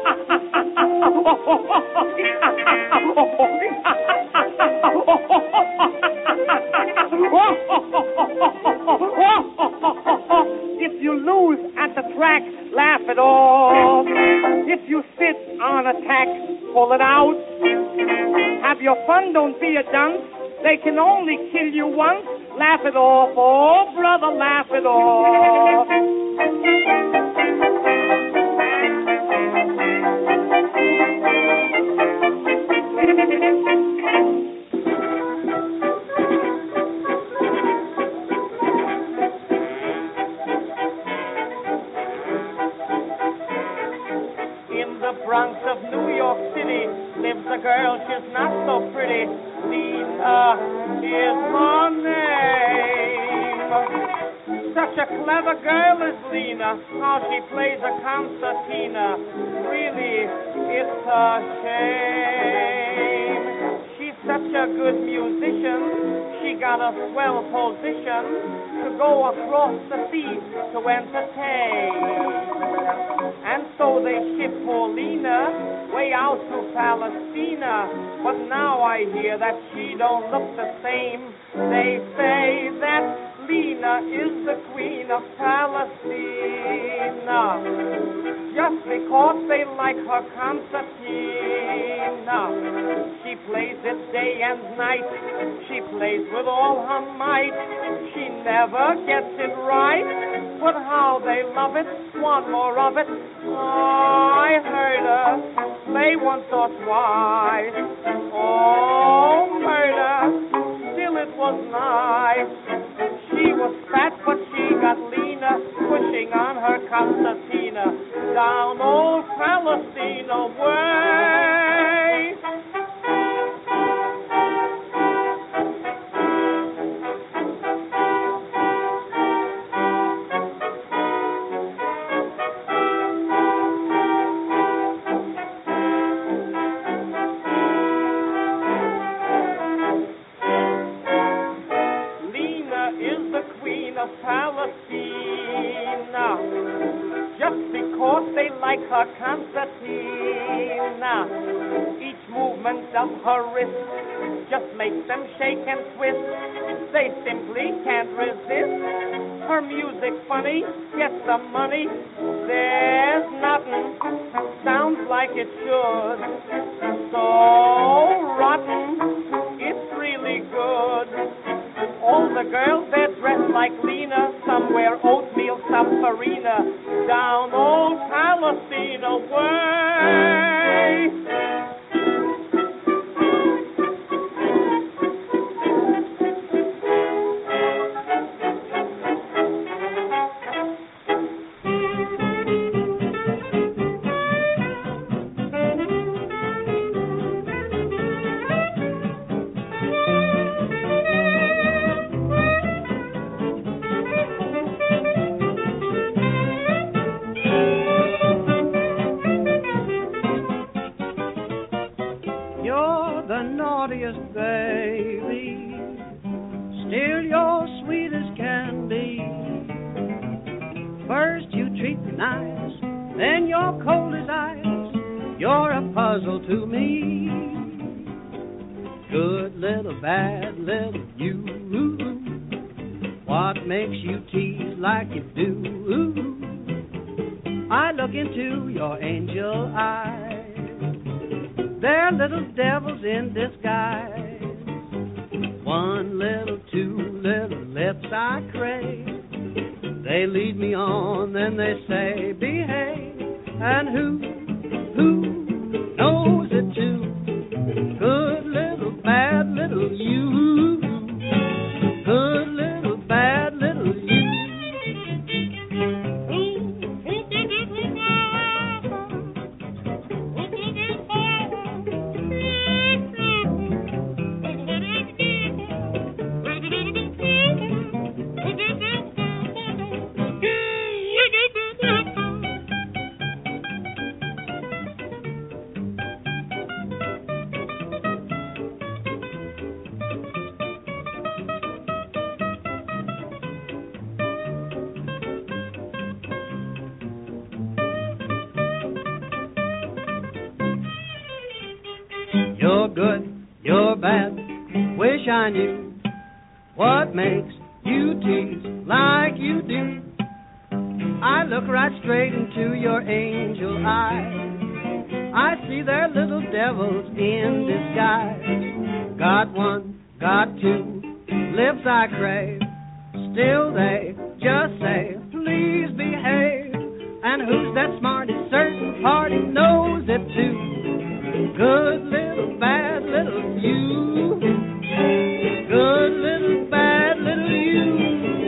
If you lose at the track, laugh it off. If you sit on a tack, pull it out. Have your fun, don't be a dunce. They can only kill you once. Laugh it off, oh brother, laugh it off. In the Bronx of New York City lives a girl, she's not so pretty. Lena is her name. Such a clever girl is Lena, how she plays a concertina. Really, it's a shame. She's such a good musician, she got a swell position to go across the sea to entertain. And so they ship Paulina way out to Palestina. But now I hear that she don't look the same. They say that Lena is the queen of Palestina, just because they like her concertina. She plays it day and night, she plays with all her might. She never gets it right, but how they love it, want more of it. I heard her play once or twice. Oh, murder, still it was nice. She was fat, but she got leaner, pushing on her concertina down old Palestina way. Palestina, just because they like her concertina. Each movement of her wrist just makes them shake and twist. They simply can't resist. Her music funny, gets the money. There's nothing sounds like it should. So rotten, it's really good. All the girls, they're dressed like Lena. Some wear oatmeal, some farina. Down old Palestina way. good, you're bad. Wish I knew what makes you tease like you do. I look right straight into your angel eyes. I see their little devils in disguise. Got one, got two, lips I crave. Still they just say, please behave. And who's that smarty certain party knows it too. Good little bad little you. Good little bad little you.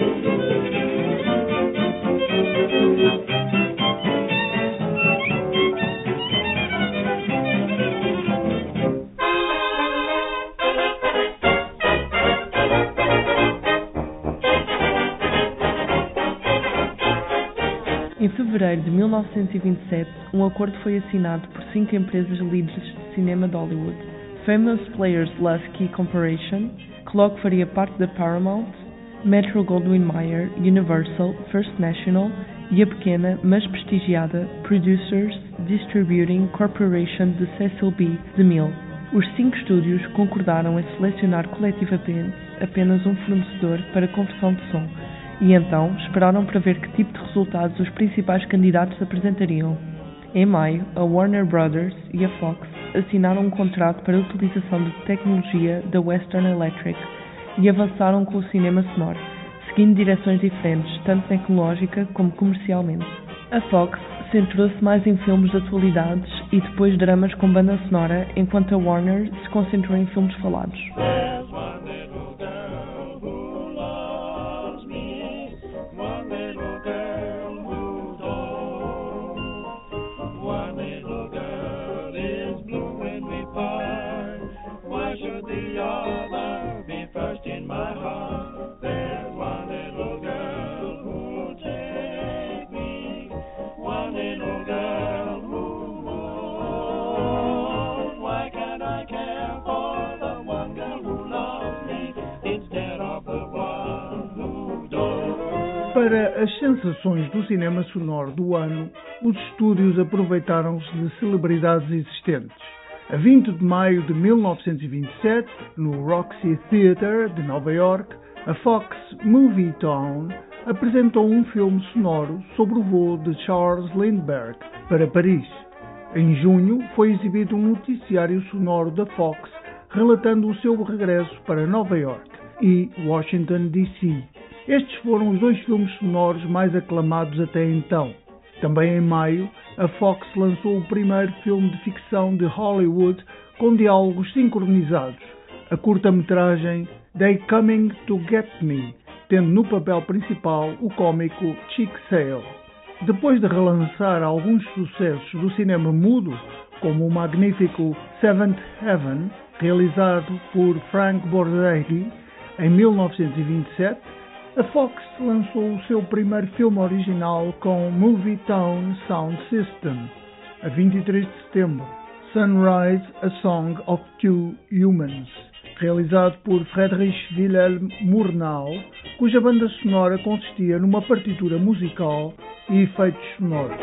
Em fevereiro de mil novecentos e vinte e sete, um acordo foi assinado por cinco empresas líderes de cinema de Hollywood. Famous Players Lasky Corporation, que logo faria parte da Paramount, Metro-Goldwyn-Mayer, Universal, First National e a pequena, mas prestigiada, Producers Distributing Corporation de Cecil B. DeMille. Os cinco estúdios concordaram em selecionar coletivamente apenas um fornecedor para conversão de som, e então esperaram para ver que tipo de resultados os principais candidatos apresentariam. Em maio, a Warner Brothers e a Fox assinaram um contrato para a utilização de tecnologia da Western Electric e avançaram com o cinema sonoro, seguindo direções diferentes, tanto tecnológica como comercialmente. A Fox centrou-se mais em filmes de atualidades e depois dramas com banda sonora, enquanto a Warner se concentrou em filmes falados. Para as sensações do cinema sonoro do ano, os estúdios aproveitaram-se de celebridades existentes. A vinte de maio de mil novecentos e vinte e sete, no Roxy Theatre de Nova York, a Fox Movie Town apresentou um filme sonoro sobre o voo de Charles Lindbergh para Paris. Em junho, foi exibido um noticiário sonoro da Fox relatando o seu regresso para Nova York e Washington, D C Estes foram os dois filmes sonoros mais aclamados até então. Também em maio, a Fox lançou o primeiro filme de ficção de Hollywood com diálogos sincronizados, a curta-metragem They Coming to Get Me, tendo no papel principal o cómico Chick Sale. Depois de relançar alguns sucessos do cinema mudo, como o magnífico Seventh Heaven, realizado por Frank Borghetti em mil novecentos e vinte e sete, a Fox lançou o seu primeiro filme original com Movie Town Sound System, a vinte e três de setembro, Sunrise, A Song of Two Humans, realizado por Friedrich Wilhelm Murnau, cuja banda sonora consistia numa partitura musical e efeitos sonoros.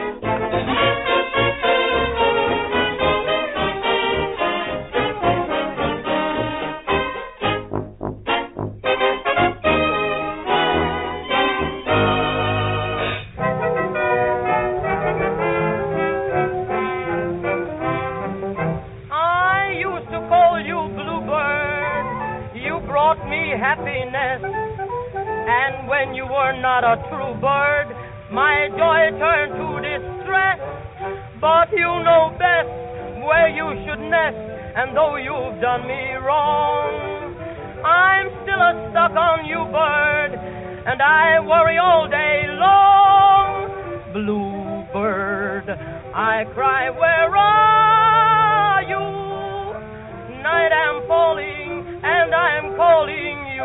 Happiness, and when you were not a true bird, my joy turned to distress. But you know best where you should nest, and though you've done me wrong, I'm still a stuck on you, bird, and I worry all day long. Blue bird, I cry, where are you? Night am falling, and I'm calling you.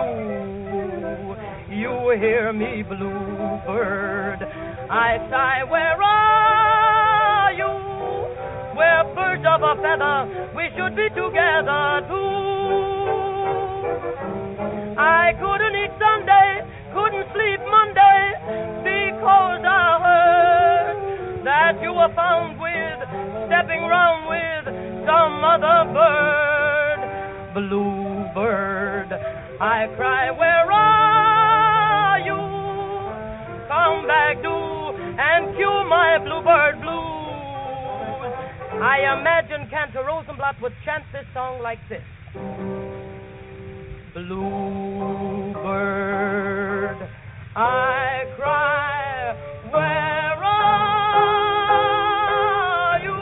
You hear me, bluebird? I sigh, where are you? We're birds of a feather, we should be together too. I couldn't eat Sunday, couldn't sleep Monday, because I heard that you were found with, stepping round with some other bird. bluebird. I cry, where are you? Come back, do, and cure my bluebird blues. I imagine Cantor Rosenblatt would chant this song like this. Bluebird, I cry, where are you?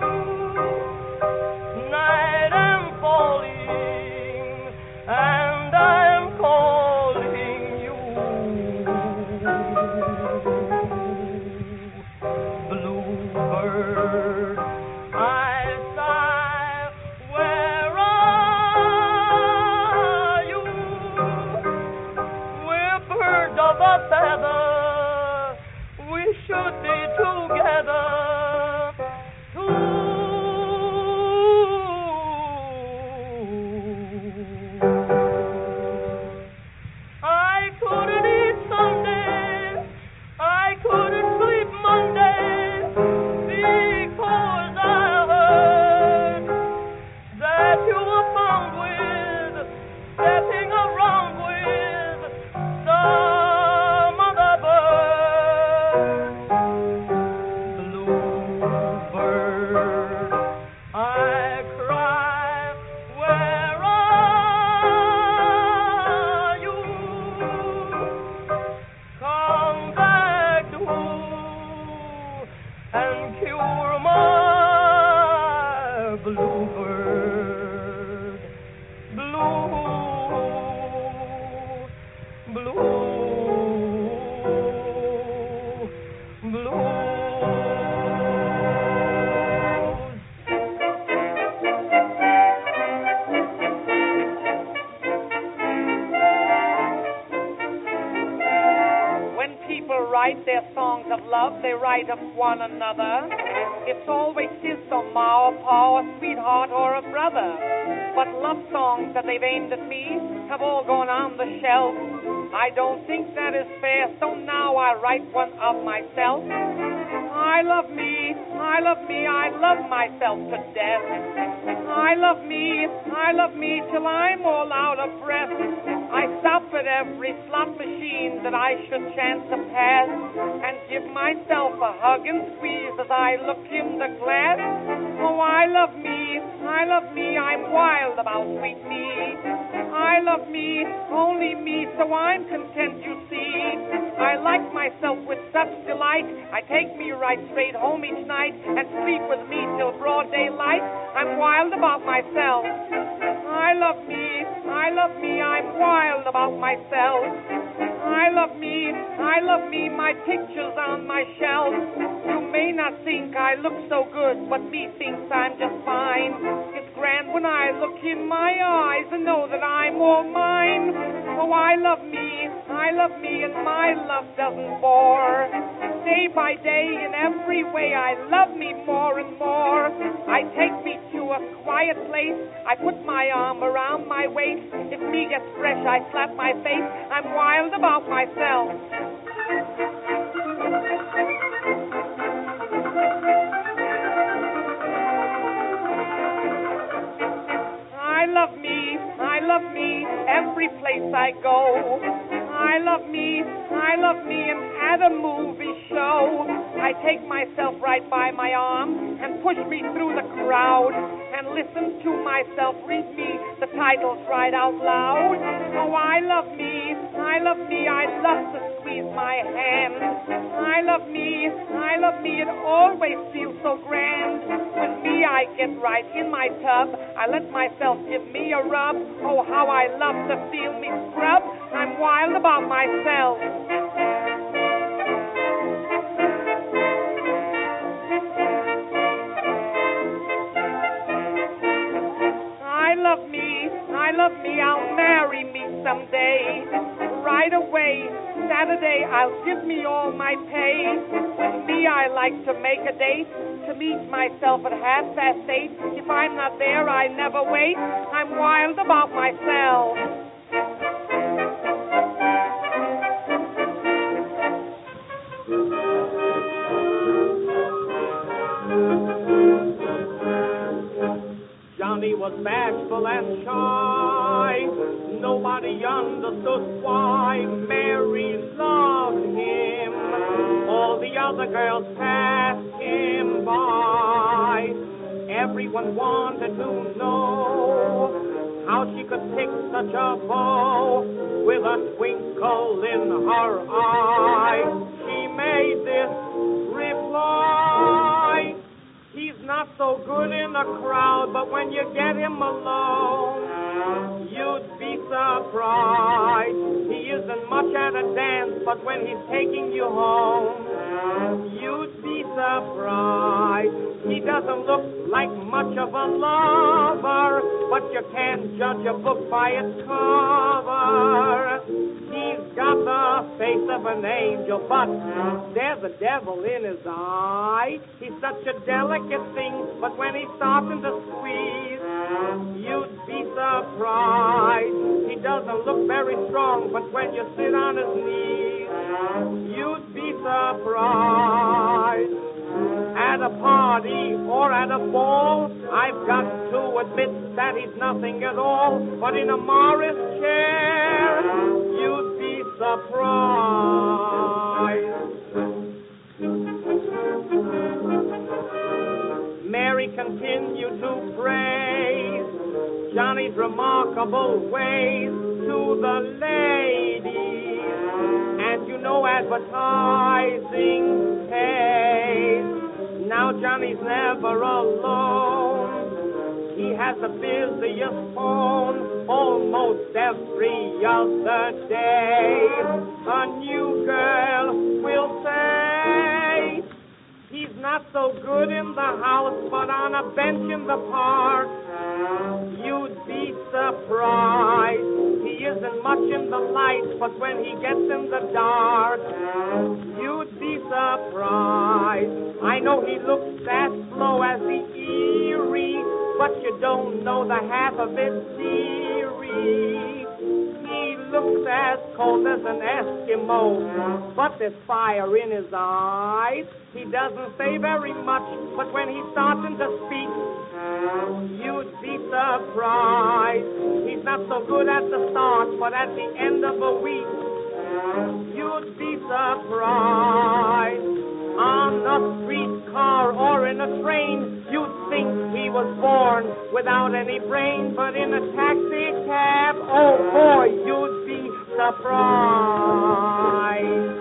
Night am falling, and I'm calling you. Bluebird, I sigh, where are you? We're birds of a feather, we should be together. I couldn't eat Sunday, I couldn't sleep Monday, because I heard that you were found with, stepping around with some other bird. Bluebird, I cry, where are you? Come back to and cure my bluebird blue, blue, blues. When people write their songs of love, they write of one another. It's always sis or ma or pa or sweetheart or a brother. But love songs that they've aimed at me have all gone on the shelf. I don't think that is fair, so now I write one of myself. I love me, I love me, I love myself to death. I love me, I love me till I'm all out of breath. I stop at every slot machine that I should chance to pass and give myself a hug and squeeze as I look in the glass. Oh, I love me, I love me, I'm wild about sweet me. I love me, only me, so I'm content, you see. I like myself with such delight, I take me right straight home each night and sleep with me till broad daylight. I'm wild about myself. I love me, I love me, I'm wild about myself. I love me, I love me, my picture's on my shelf. You may not think I look so good, but me thinks I'm just fine. It's grand when I look in my eyes and know that I'm all mine. Oh, I love me, I love me, and my love doesn't bore. Day by day, in every way, I love me more and more. I take me to a quiet place, I put my arm around my waist. If me gets fresh, I slap my face. I'm wild about myself. I love me, I love me, every place I go. I love me, I love me, and at a movie show, I take myself right by my arm and push me through the crowd and listen to myself read me the titles right out loud. Oh, I love me, I love me, I love to squeeze my hand. I love me, I love me, it always feels so grand. With me, I get right in my tub, I let myself give me a rub. Oh, how I love to feel me scrub. I'm wild about myself. I love me, I love me, I'll marry me someday. Right away, Saturday, I'll give me all my pay. With me, I like to make a date to meet myself at half past eight. If I'm not there, I never wait. I'm wild about myself. Johnny was bashful and shy. Nobody understood why Mary loved him. All the other girls passed him by. Everyone wanted to know how she could pick such a beau with a twinkle in her eye. She made this reply: he's not so good in a crowd, but when you get him alone, you'd be surprised. He isn't much at a dance, but when he's taking you home, you'd be surprised. He doesn't look like much of a lover, but you can't judge a book by its cover. He's got the face of an angel, but there's a devil in his eye. He's such a delicate thing, but when he's starting to squeeze, you'd be surprised. He doesn't look very strong, but when you sit on his knees, you'd be surprised. At a party or at a ball, I've got to admit that he's nothing at all. But in a Morris chair, you'd be surprised. Mary continued to praise Johnny's remarkable ways to the ladies. And you know advertising pays. Now Johnny's never alone. He has the busiest phone almost every other day. A new girl will say he's not so good in the house, but on a bench in the park, you'd be surprised. He isn't much in the light, but when he gets in the dark, you'd be surprised. I know he looks as slow as the Erie, but you don't know the half of it, dearie. He looks as cold as an Eskimo, but there's fire in his eyes. He doesn't say very much, but when he's starting to speak, you'd be surprised. He's not so good at the start, but at the end of a week, you'd be surprised. On a streetcar or in a train, you'd think he was born without any brain. But in a taxi cab, oh boy, you'd be surprised.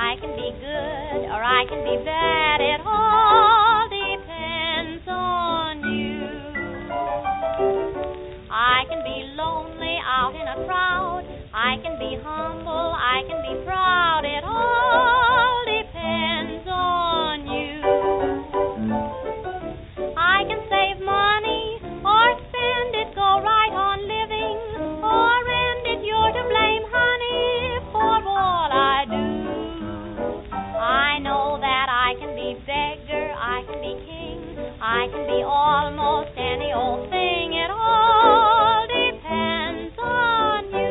I can be good or I can be bad. It all depends on you. I can be lonely out in a crowd. I can be humble, I can be proud. It all depends on you. I can save money or spend it, go right on living, or end it. You're to blame, honey, for all I do. I know that I can be beggar, I can be king, I can be almost any old thing. It all depends on you.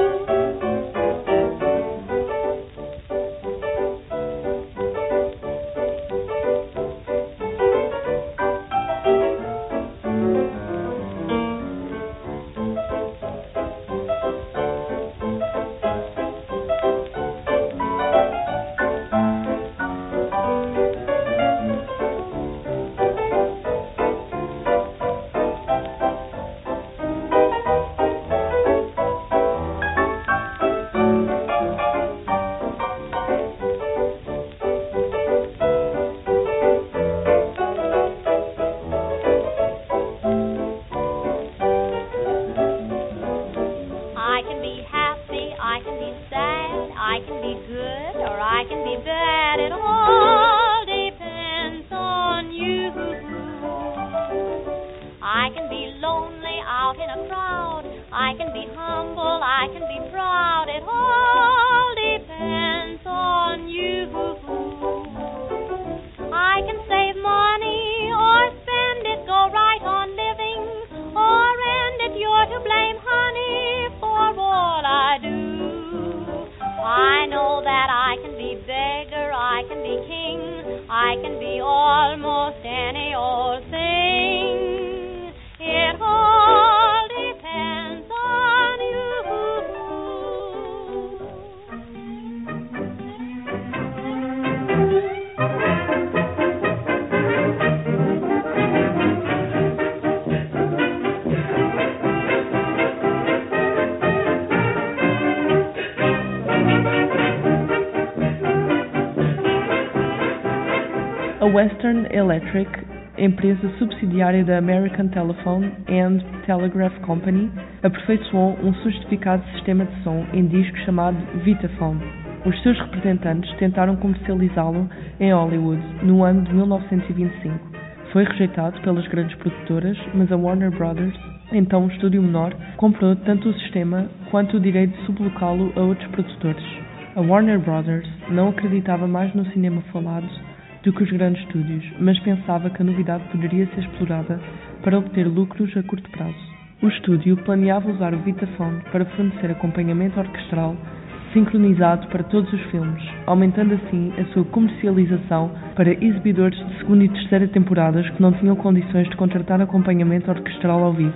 A Western Electric, empresa subsidiária da American Telephone and Telegraph Company, aperfeiçoou um sofisticado sistema de som em disco chamado Vitaphone. Os seus representantes tentaram comercializá-lo em Hollywood no ano de mil novecentos e vinte e cinco. Foi rejeitado pelas grandes produtoras, mas a Warner Brothers, então um estúdio menor, comprou tanto o sistema quanto o direito de sublocá-lo a outros produtores. A Warner Brothers não acreditava mais no cinema falado do que os grandes estúdios, mas pensava que a novidade poderia ser explorada para obter lucros a curto prazo. O estúdio planeava usar o Vitaphone para fornecer acompanhamento orquestral sincronizado para todos os filmes, aumentando assim a sua comercialização para exibidores de segunda e terceira temporadas que não tinham condições de contratar acompanhamento orquestral ao vivo.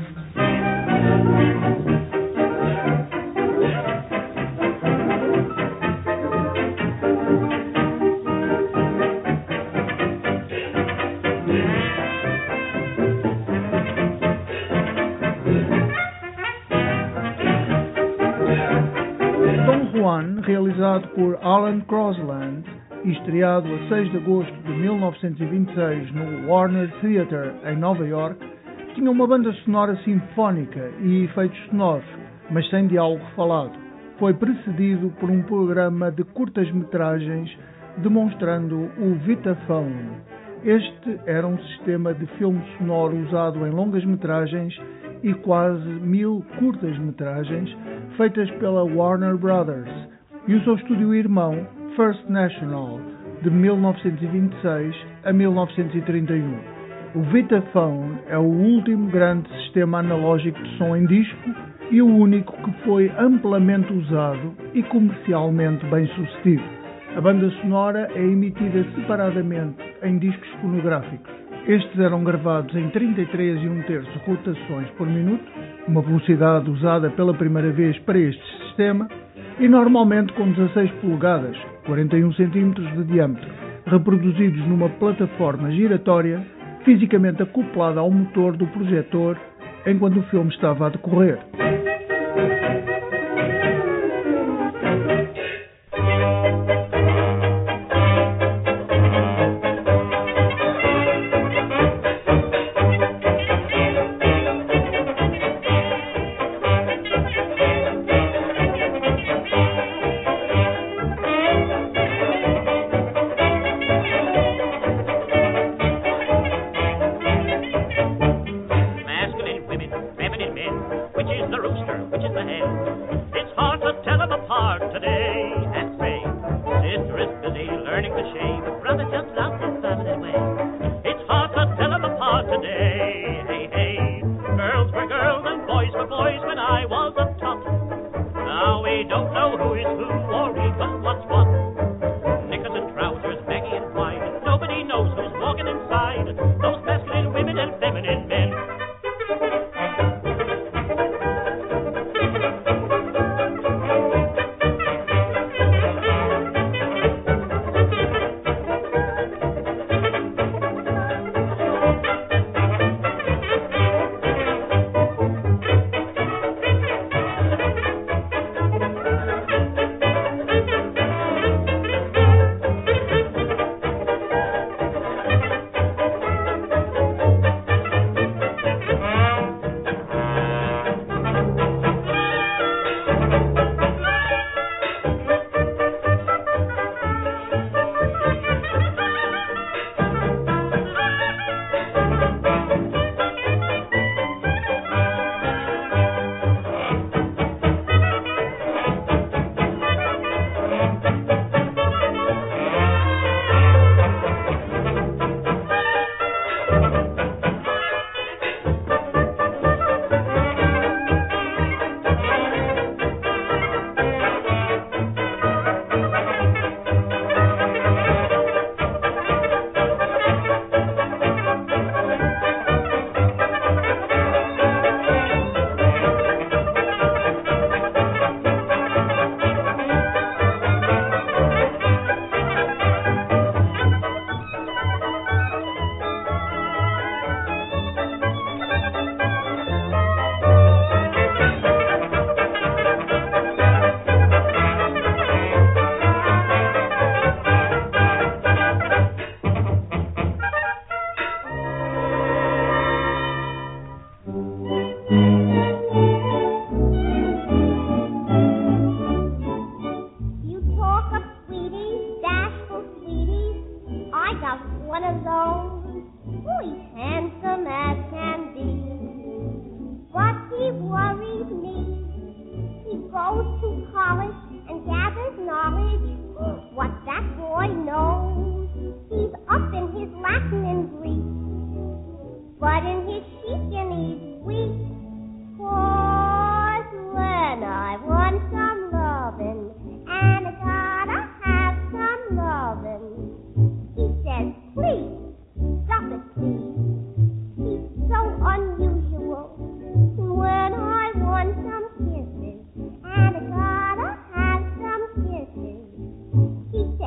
Realizado por Alan Crosland e estreado a seis de agosto de mil novecentos e vinte e seis no Warner Theatre em Nova York, tinha uma banda sonora sinfónica e efeitos sonoros, mas sem diálogo falado. Foi precedido por um programa de curtas-metragens demonstrando o Vitaphone. Este era um sistema de filme sonoro usado em longas-metragens e quase mil curtas-metragens feitas pela Warner Brothers e o seu estúdio irmão First National, de mil novecentos e vinte e seis a mil novecentos e trinta e um. O Vitaphone é o último grande sistema analógico de som em disco e o único que foi amplamente usado e comercialmente bem sucedido. A banda sonora é emitida separadamente em discos fonográficos. Estes eram gravados em trinta e três e um terço rotações por minuto, uma velocidade usada pela primeira vez para este sistema, e normalmente com dezasseis polegadas, quarenta e um centímetros de diâmetro, reproduzidos numa plataforma giratória fisicamente acoplada ao motor do projetor enquanto o filme estava a decorrer.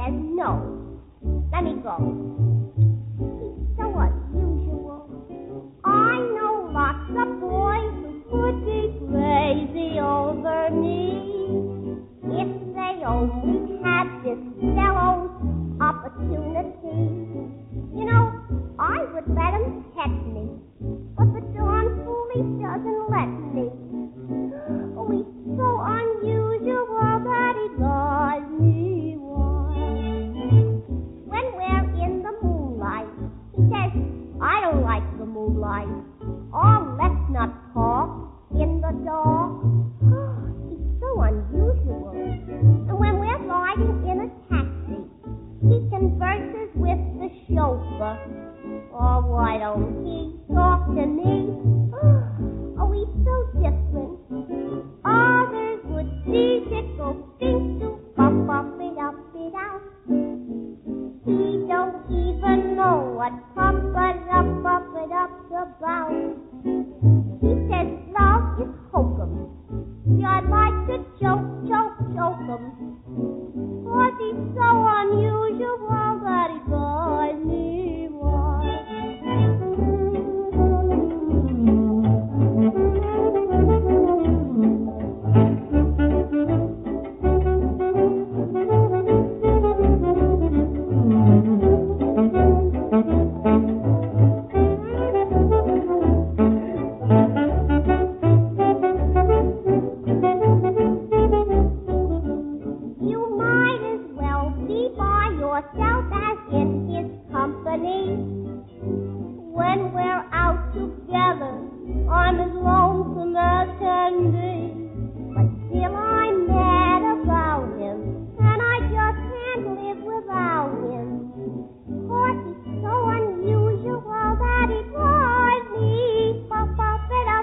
says no. Let me go. He's so unusual. I know lots of boys who could be crazy over me if they only had this fellow's opportunity. You know, I would let him pet me, but the darn fool he doesn't let me. Oh, he's so unusual that he drives me wild. When we're in the moonlight, he says, I don't like the moonlight. Oh, let's not talk in the dark. He's so unusual. And when we're riding in a taxi, he converses with the chauffeur. Oh, why don't he talk to me? Oh, he's so different. Others would see tickle, think to bop, bop it up, it out. He don't even know what pump it up, up it up's about. He says love is hokum. See, I'd like to choke, choke, choke him. Cause he's so unusual that he drives me wild. When we're out together, I'm as lonesome as can be. But still I'm mad about him, and I just can't live without him. 'Cause he's so unusual that he drives me pop, pop it up.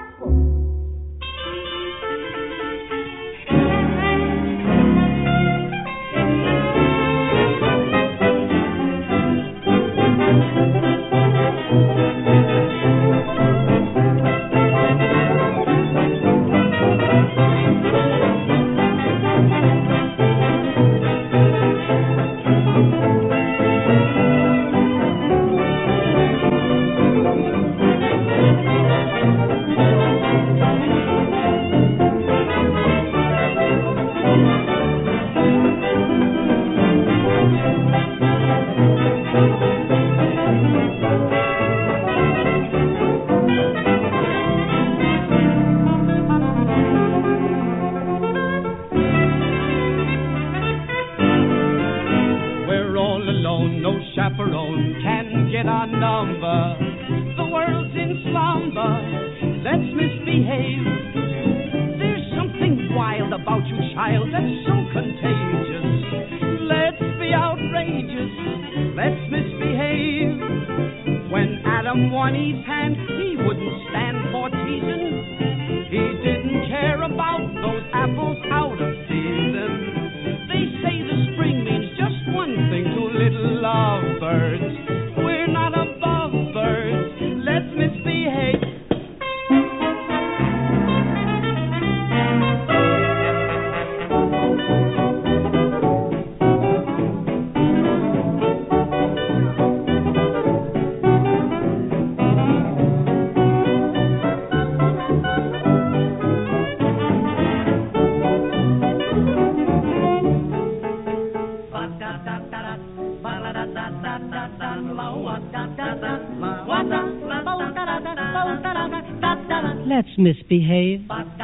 Let's misbehave.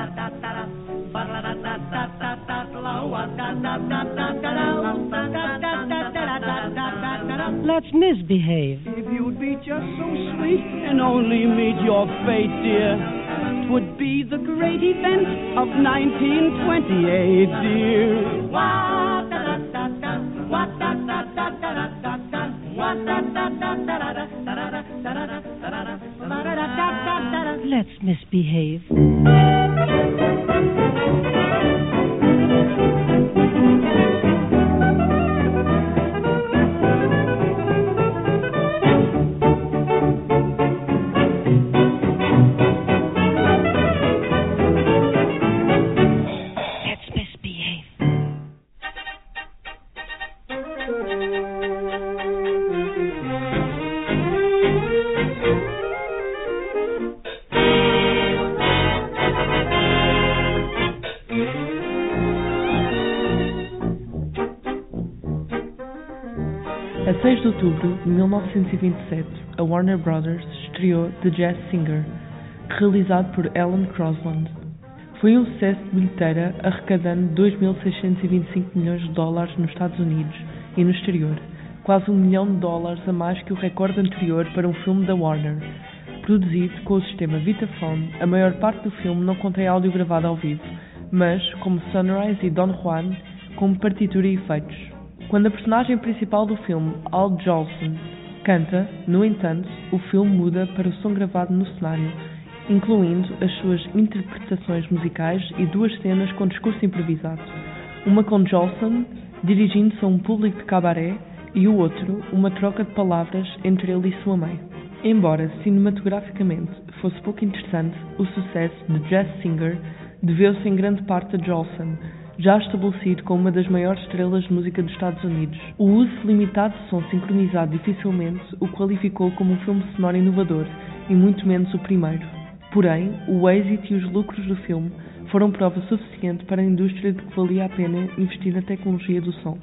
Let's misbehave. If you'd be just so sweet and only meet your fate, dear, 'twould be the great event of nineteen twenty-eight, dear. Let's misbehave. Let's misbehave. A seis de outubro de mil novecentos e vinte e sete, a Warner Brothers estreou The Jazz Singer, realizado por Alan Crosland. Foi um sucesso de bilheteira, arrecadando dois mil seiscentos e vinte e cinco milhões de dólares nos Estados Unidos e no exterior, quase um milhão de dólares a mais que o recorde anterior para um filme da Warner. Produzido com o sistema Vitaphone, a maior parte do filme não contém áudio gravado ao vivo, mas, como Sunrise e Don Juan, como partitura e efeitos. Quando a personagem principal do filme, Al Jolson, canta, no entanto, o filme muda para o som gravado no cenário, incluindo as suas interpretações musicais e duas cenas com discurso improvisado. Uma com Jolson, dirigindo-se a um público de cabaré, e o outro, uma troca de palavras entre ele e sua mãe. Embora, cinematograficamente, fosse pouco interessante, o sucesso de Jazz Singer deveu-se em grande parte a Jolson, já estabelecido como uma das maiores estrelas de música dos Estados Unidos. O uso limitado de som sincronizado dificilmente o qualificou como um filme sonoro inovador, e muito menos o primeiro. Porém, o êxito e os lucros do filme foram prova suficiente para a indústria de que valia a pena investir na tecnologia do som.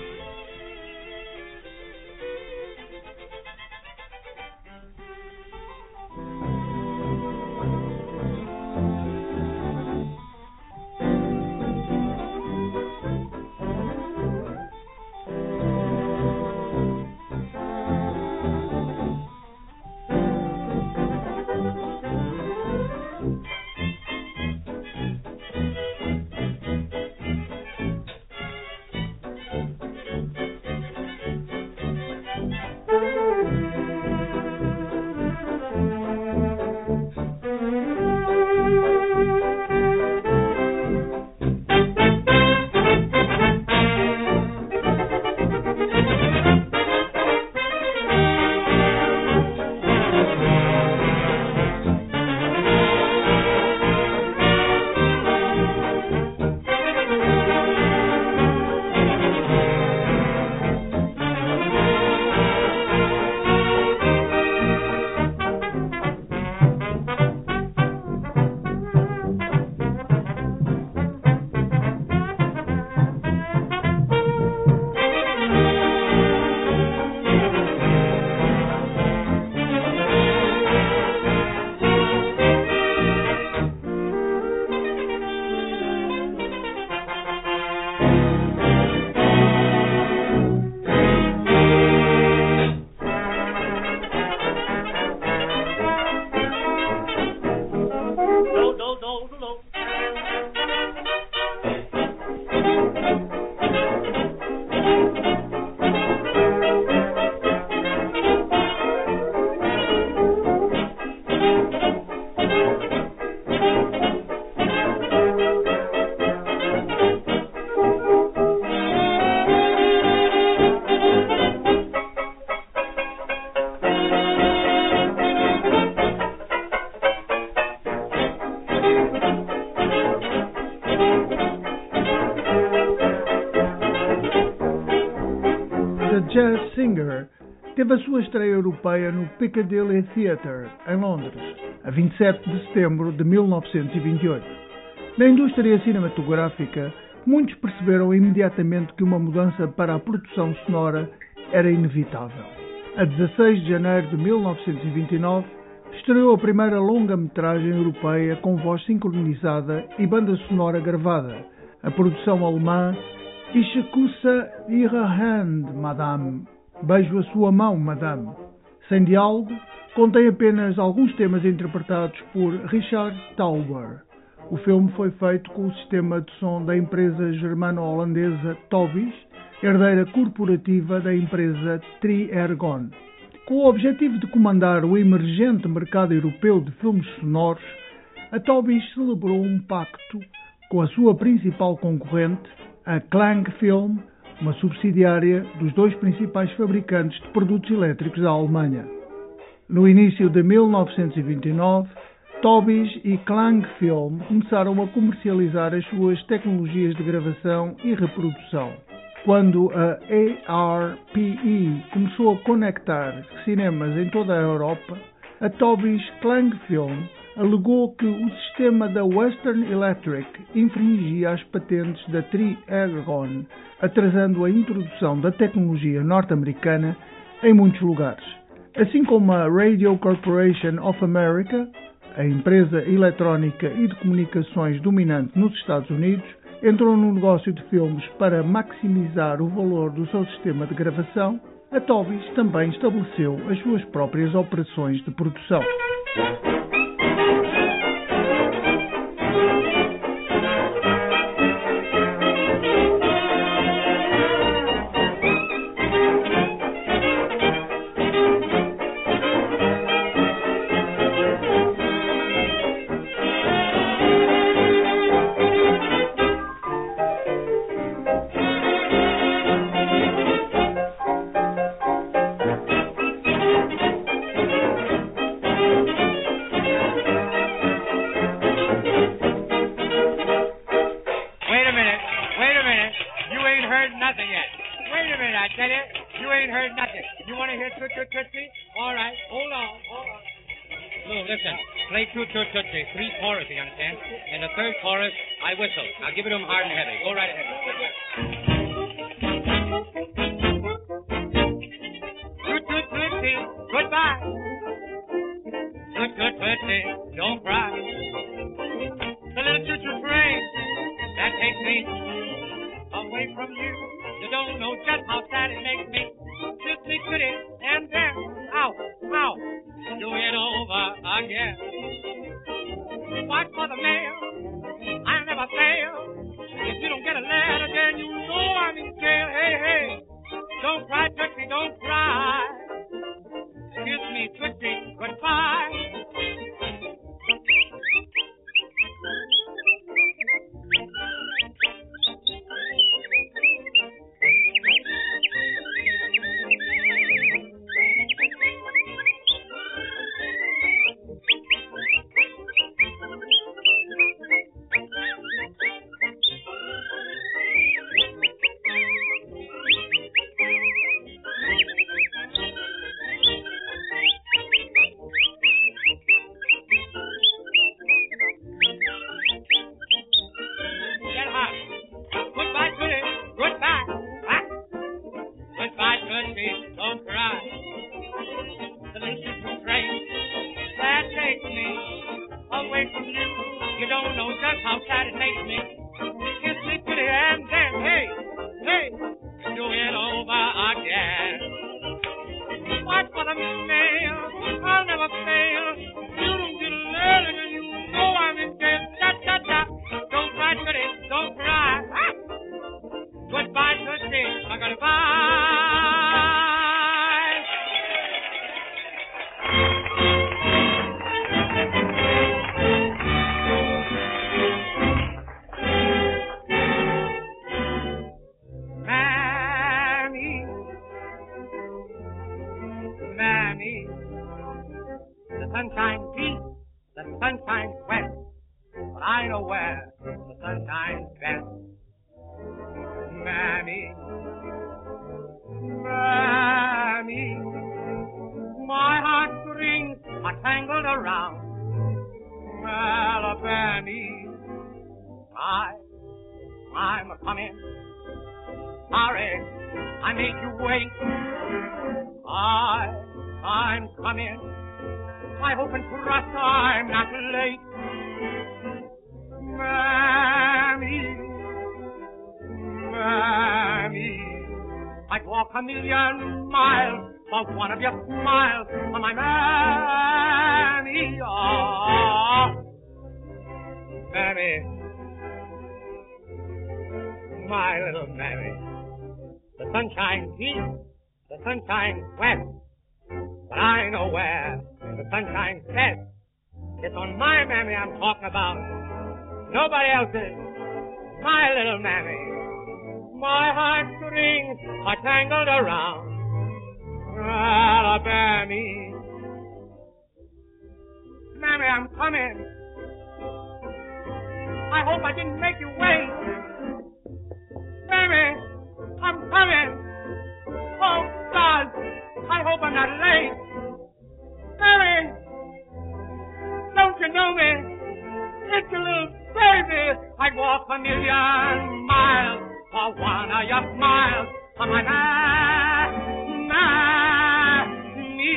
Jazz Singer teve a sua estreia europeia no Piccadilly Theatre, em Londres, a vinte e sete de setembro de mil novecentos e vinte e oito. Na indústria cinematográfica, muitos perceberam imediatamente que uma mudança para a produção sonora era inevitável. A dezasseis de janeiro de mil novecentos e vinte e nove, estreou a primeira longa-metragem europeia com voz sincronizada e banda sonora gravada, a produção alemã Ich küsse Ihre Hand, Madame. Beijo a sua mão, Madame. Sem diálogo, contém apenas alguns temas interpretados por Richard Tauber. O filme foi feito com o sistema de som da empresa germano-holandesa Tobis, herdeira corporativa da empresa Tri-Ergon. Com o objetivo de comandar o emergente mercado europeu de filmes sonoros, a Tobis celebrou um pacto com a sua principal concorrente, a Klang Film, uma subsidiária dos dois principais fabricantes de produtos elétricos da Alemanha. No início de mil novecentos e vinte e nove, Tobis e Klang Film começaram a comercializar as suas tecnologias de gravação e reprodução. Quando a A R P E começou a conectar cinemas em toda a Europa, a Tobis Clang Film alegou que o sistema da Western Electric infringia as patentes da Tri-Agon, atrasando a introdução da tecnologia norte-americana em muitos lugares. Assim como a Radio Corporation of America, a empresa eletrónica e de comunicações dominante nos Estados Unidos, entrou no negócio de filmes para maximizar o valor do seu sistema de gravação, a Tobis também estabeleceu as suas próprias operações de produção. I'm coming. Oh, God, I hope I'm not late. Mary, don't you know me? It's a little baby. I'd walk a million miles for one of your smiles on my man, man, me.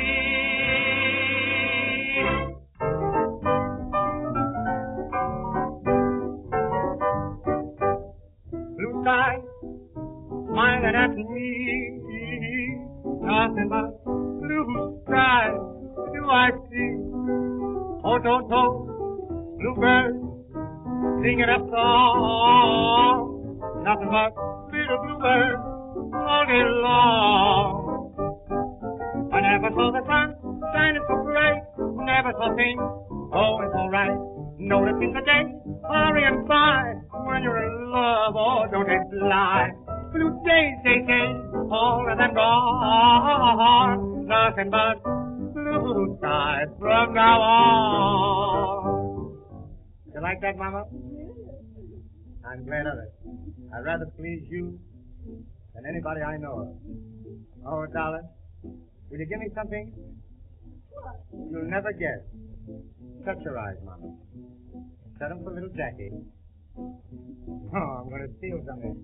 Blue sky, smiling at me. Nothing but blue sky do I see. Oh, don't know, bluebirds singing a song. Nothing but little bluebirds all day long. I never saw the sun shining so bright. Never saw things going so right. Noticing the day hurrying by. When you're in love, oh, don't it fly. Blue days, days, days, all of them gone. Nothing but blue skies from now on. You like that, Mama? I'm glad of it. I'd rather please you than anybody I know of. Oh, darling, will you give me something you'll never guess? Shut your eyes, Mama. Shut them for little Jackie. Oh, I'm going to steal something.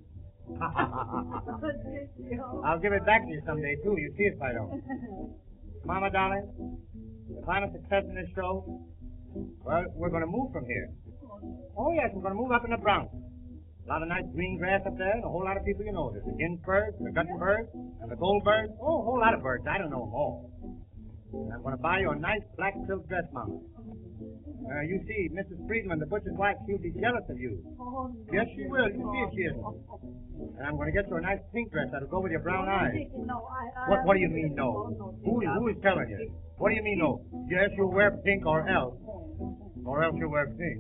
I'll give it back to you someday, too. You see if I don't. Mama, darling, if I'm a success in this show, well, we're going to move from here. Oh, yes, we're going to move up in the Bronx. A lot of nice green grass up there, and a whole lot of people you know. There's the Ginsbergs, the Guttenbergs, and the Goldbergs. Oh, a whole lot of birds. I don't know them all. And I'm going to buy you a nice black silk dress, Mama. Uh, you see, Missus Friedman, the butcher's wife, she'll be jealous of you. Yes, she will. You see if she isn't. And I'm going to get you a nice pink dress that'll go with your brown eyes. What What do you mean, no? Who, who is telling you? What do you mean, no? Yes, you'll wear pink or else. Or else you'll wear pink.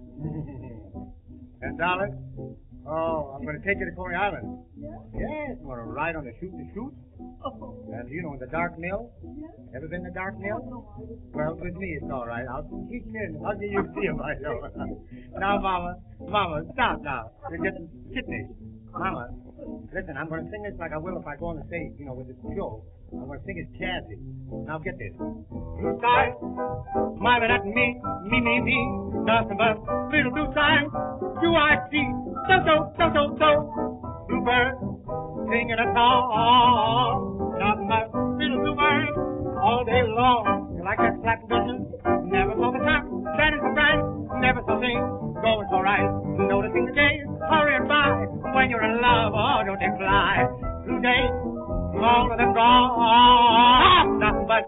And, darling, oh, I'm going to take you to Coney Island. Yes, I'm going to ride on the shoot-to-shoot. And, you know, the dark mill. Ever been to the dark mill? Well, with me, it's all right. I'll teach you and I'll give you a see if I know. Now, Mama, Mama, stop now. You're getting kidneys. Mama, listen, I'm going to sing this like I will if I go on the stage, you know, with this show. I'm going to sing it jazzy. Now, get this. Blue sky, smiling at me, me, me, me. Nothing but little blue sky. Do I see? So, so, so, so, so. Bluebird singing a song. Nothing but little bluebird all day long. You like that black business? Never saw the sun shining so bright. Never saw things going so right. Noticing the days hurrying by. When you're in love, oh, don't they fly? Blue days, all of them gone. Nothing but.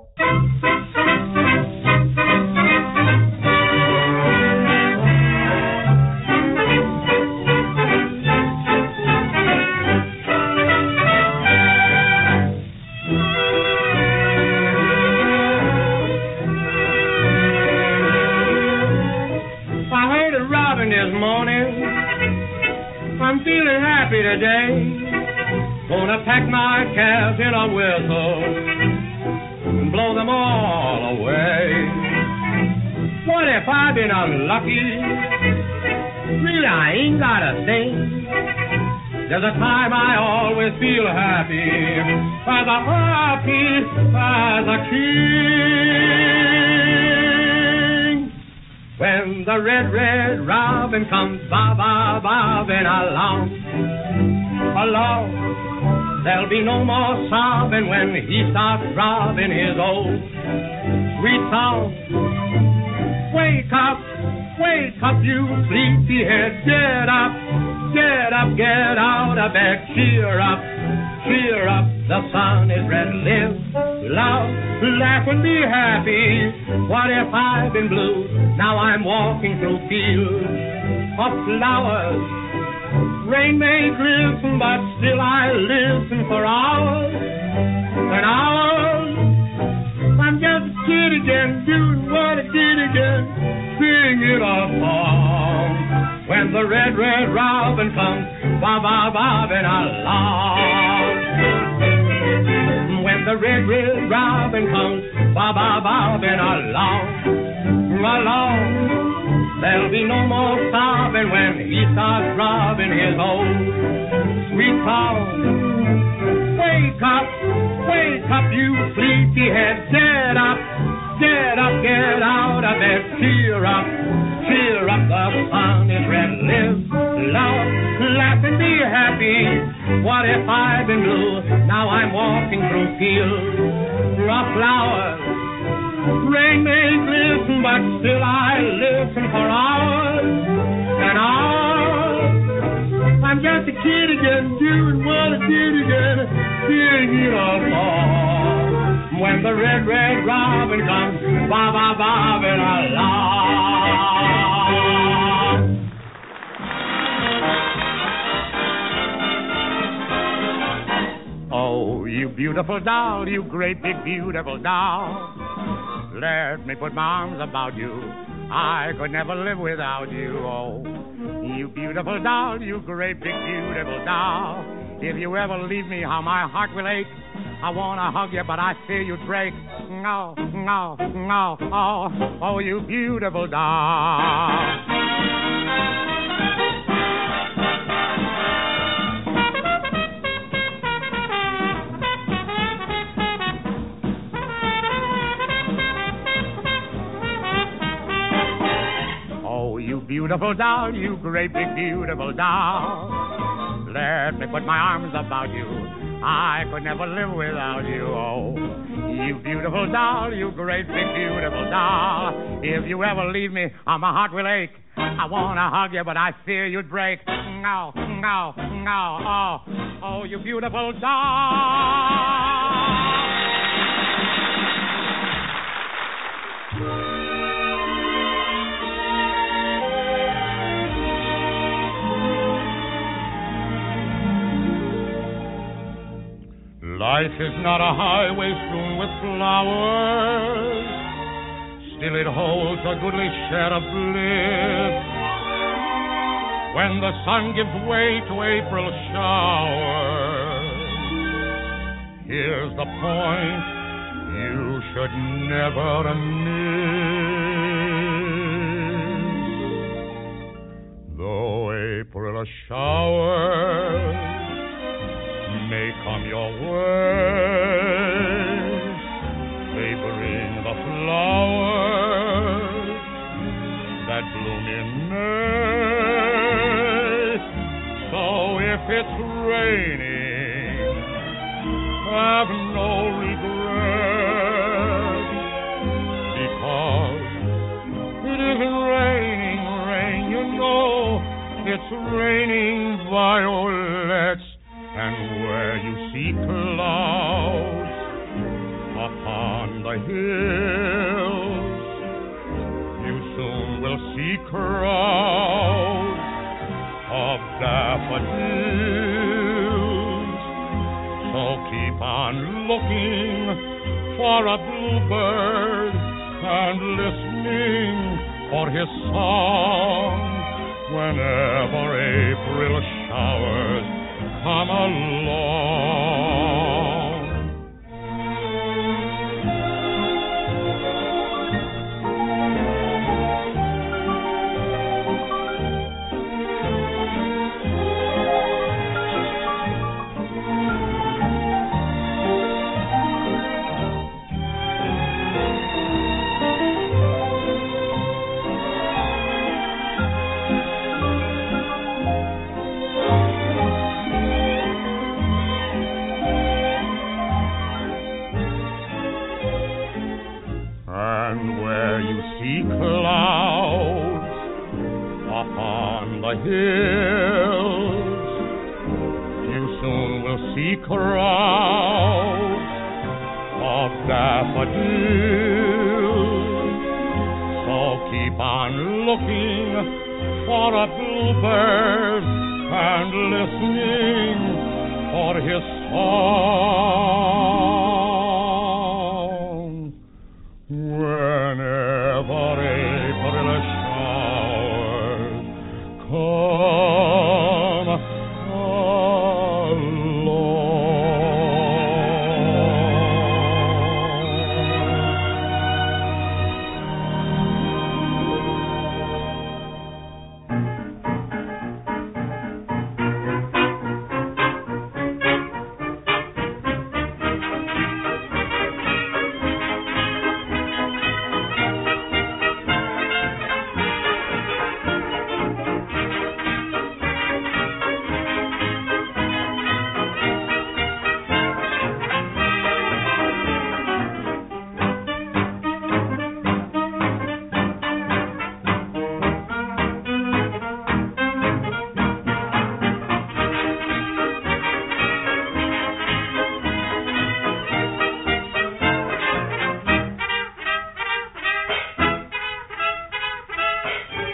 I'm feeling happy today. Gonna pack my cares in a whistle and blow them all away. What if I've been unlucky? Really, I ain't got a thing. There's a time I always feel happy, as happy as a king. When the red, red robin comes bob-bob-bobbing along, along, there'll be no more sobbing when he starts robbing his old sweet song. Wake up, wake up, you sleepyhead, get up, get up, get out of bed, cheer up, cheer up, the sun is red, live, love, laugh and be happy. What if I've been blue? Now I'm walking through fields of flowers. Rain may glisten, but still I listen for hours and hours. I'm just a kid again, doing what I did again, singing a song. When the red, red robin comes bob-bob-bobbing along. When the red, red robin comes bob-bob-bobbing along, along, There'll be no more sobbing when he starts robbing his old sweet town. Wake up, wake up, you sleepyhead. Get up, get up, get out of bed. Cheer up, cheer up, the sun is red. Live, love, laugh and be happy. What if I've been blue? Now I'm walking through fields of flowers. Rain may glisten, but still I listen for hours and hours. I'm just a kid again, doing what I did again, singing a song. When the red, red robin comes, ba ba bobbing along. Oh, you beautiful doll, you great big beautiful doll. Let me put my arms about you. I could never live without you. Oh, you beautiful doll, you great big beautiful doll. If you ever leave me, how my heart will ache. I wanna hug you, but I fear you'd break. No, no, no, oh, oh, you beautiful doll. Beautiful doll, you great big beautiful doll. Let me put my arms about you. I could never live without you. Oh, you beautiful doll, you great big beautiful doll. If you ever leave me, oh, my heart will ache. I wanna hug you, but I fear you'd break. No, no, no, oh, oh, you beautiful doll. Life is not a highway strewn with flowers, still it holds a goodly share of bliss. When the sun gives way to April showers, here's the point you should never miss. Though April showers may come your way, they bring the flowers that bloom in May. So if it's raining, have no regret, because it isn't raining rain, you know, it's raining violets. And where you see clouds upon the hills, you soon will see crowds of daffodils. So keep on looking for a bluebird and listening for his song whenever April showers come along. Hills, you soon will see crowds of daffodils. So keep on looking for a bluebird and listening for his song whenever April showers come along.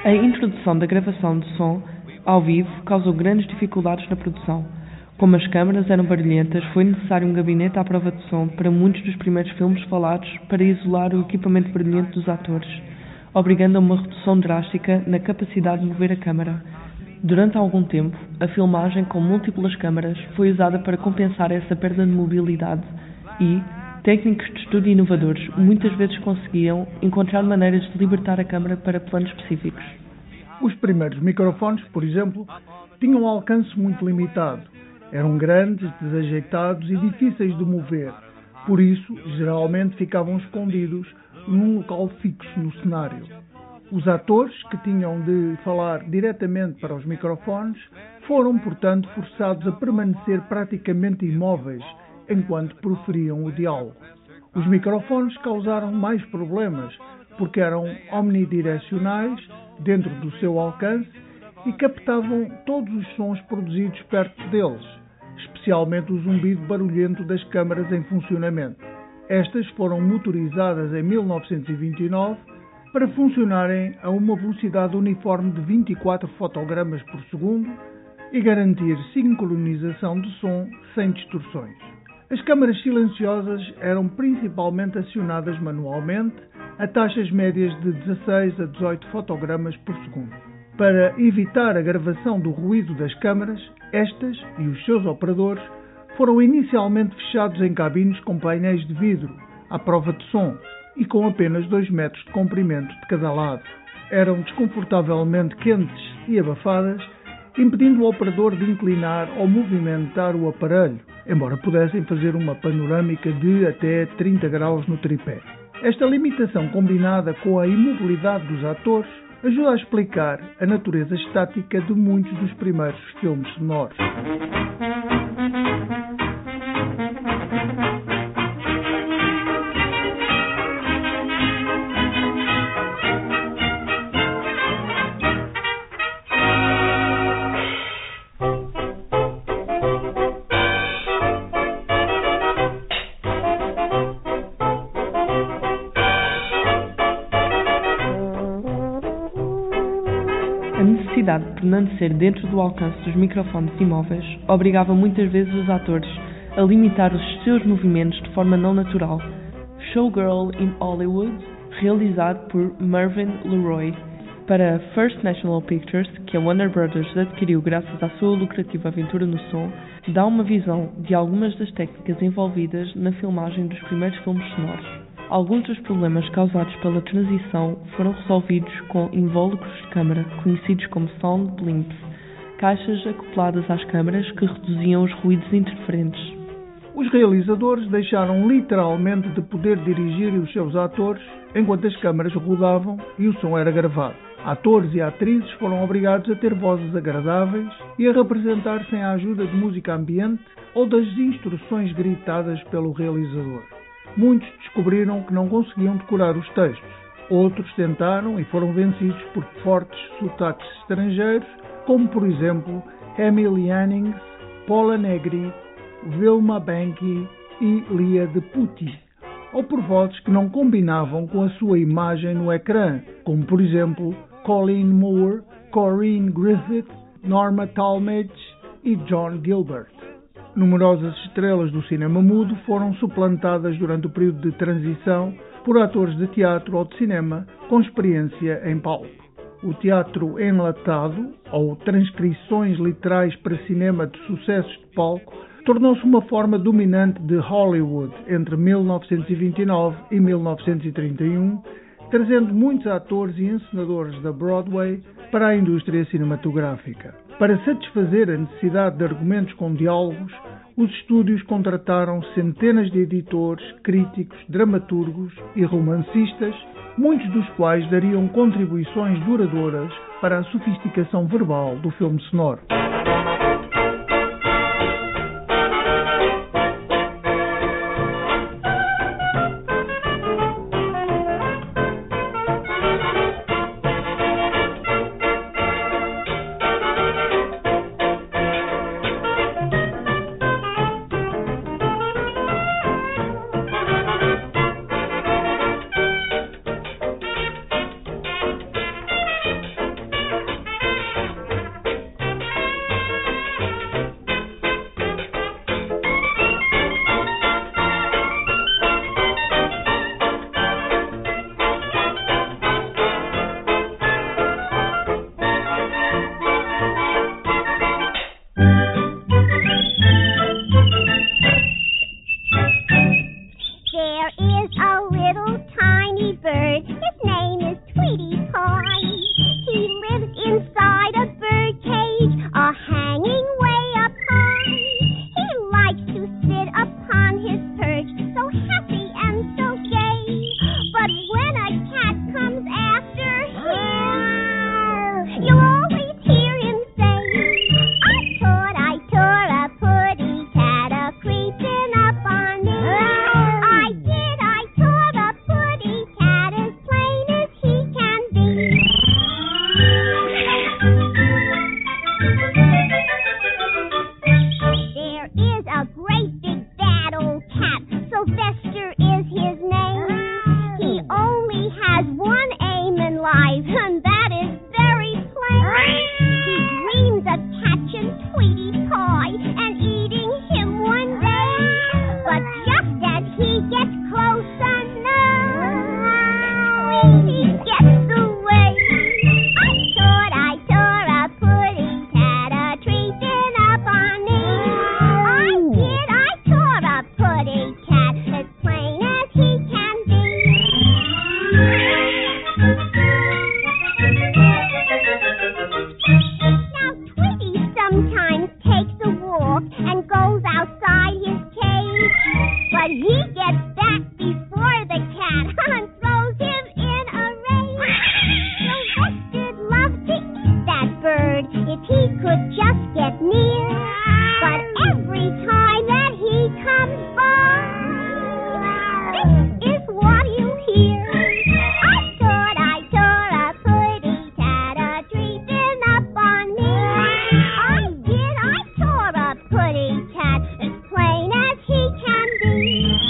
A introdução da gravação de som ao vivo causou grandes dificuldades na produção. Como as câmaras eram barulhentas, foi necessário um gabinete à prova de som para muitos dos primeiros filmes falados para isolar o equipamento barulhento dos atores, obrigando a uma redução drástica na capacidade de mover a câmara. Durante algum tempo, a filmagem com múltiplas câmaras foi usada para compensar essa perda de mobilidade e técnicos de estúdio inovadores muitas vezes conseguiam encontrar maneiras de libertar a câmara para planos específicos. Os primeiros microfones, por exemplo, tinham um alcance muito limitado. Eram grandes, desajeitados e difíceis de mover. Por isso, geralmente ficavam escondidos num local fixo no cenário. Os atores, que tinham de falar diretamente para os microfones, foram, portanto, forçados a permanecer praticamente imóveis enquanto proferiam o diálogo. Os microfones causaram mais problemas, porque eram omnidirecionais, dentro do seu alcance, e captavam todos os sons produzidos perto deles, especialmente o zumbido barulhento das câmaras em funcionamento. Estas foram motorizadas em mil novecentos e vinte e nove para funcionarem a uma velocidade uniforme de vinte e quatro fotogramas por segundo e garantir sincronização de som sem distorções. As câmaras silenciosas eram principalmente acionadas manualmente a taxas médias de dezasseis a dezoito fotogramas por segundo. Para evitar a gravação do ruído das câmaras, estas e os seus operadores foram inicialmente fechados em cabines com painéis de vidro, à prova de som, e com apenas dois metros de comprimento de cada lado. Eram desconfortavelmente quentes e abafadas, impedindo o operador de inclinar ou movimentar o aparelho, embora pudessem fazer uma panorâmica de até trinta graus no tripé. Esta limitação, combinada com a imobilidade dos atores, ajuda a explicar a natureza estática de muitos dos primeiros filmes sonoros. A necessidade de permanecer dentro do alcance dos microfones imóveis obrigava muitas vezes os atores a limitar os seus movimentos de forma não natural. Showgirl in Hollywood, realizado por Mervyn LeRoy para a First National Pictures, que a Warner Brothers adquiriu graças à sua lucrativa aventura no som, dá uma visão de algumas das técnicas envolvidas na filmagem dos primeiros filmes sonoros. Alguns dos problemas causados pela transição foram resolvidos com invólucros de câmara, conhecidos como sound blimps, caixas acopladas às câmaras que reduziam os ruídos interferentes. Os realizadores deixaram literalmente de poder dirigir os seus atores enquanto as câmaras rodavam e o som era gravado. Atores e atrizes foram obrigados a ter vozes agradáveis e a representar sem a ajuda de música ambiente ou das instruções gritadas pelo realizador. Muitos descobriram que não conseguiam decorar os textos. Outros tentaram e foram vencidos por fortes sotaques estrangeiros, como por exemplo Emily Jannings, Paula Negri, Vilma Banky e Lia de Putti, ou por vozes que não combinavam com a sua imagem no ecrã, como por exemplo Colleen Moore, Corinne Griffith, Norma Talmadge e John Gilbert. Numerosas estrelas do cinema mudo foram suplantadas durante o período de transição por atores de teatro ou de cinema com experiência em palco. O teatro enlatado, ou transcrições literais para cinema de sucessos de palco, tornou-se uma forma dominante de Hollywood entre mil novecentos e vinte e nove e mil novecentos e trinta e um, trazendo muitos atores e encenadores da Broadway para a indústria cinematográfica. Para satisfazer a necessidade de argumentos com diálogos, os estúdios contrataram centenas de editores, críticos, dramaturgos e romancistas, muitos dos quais dariam contribuições duradouras para a sofisticação verbal do filme sonoro. But he gets back before the cat and throws him in a rain. Sylvester'd love to eat that bird if he could just get near. But every time that he comes by, this is what you hear. I thought I saw a pretty cat a creeping up on me. I did, I saw a pretty cat as plain as he can be.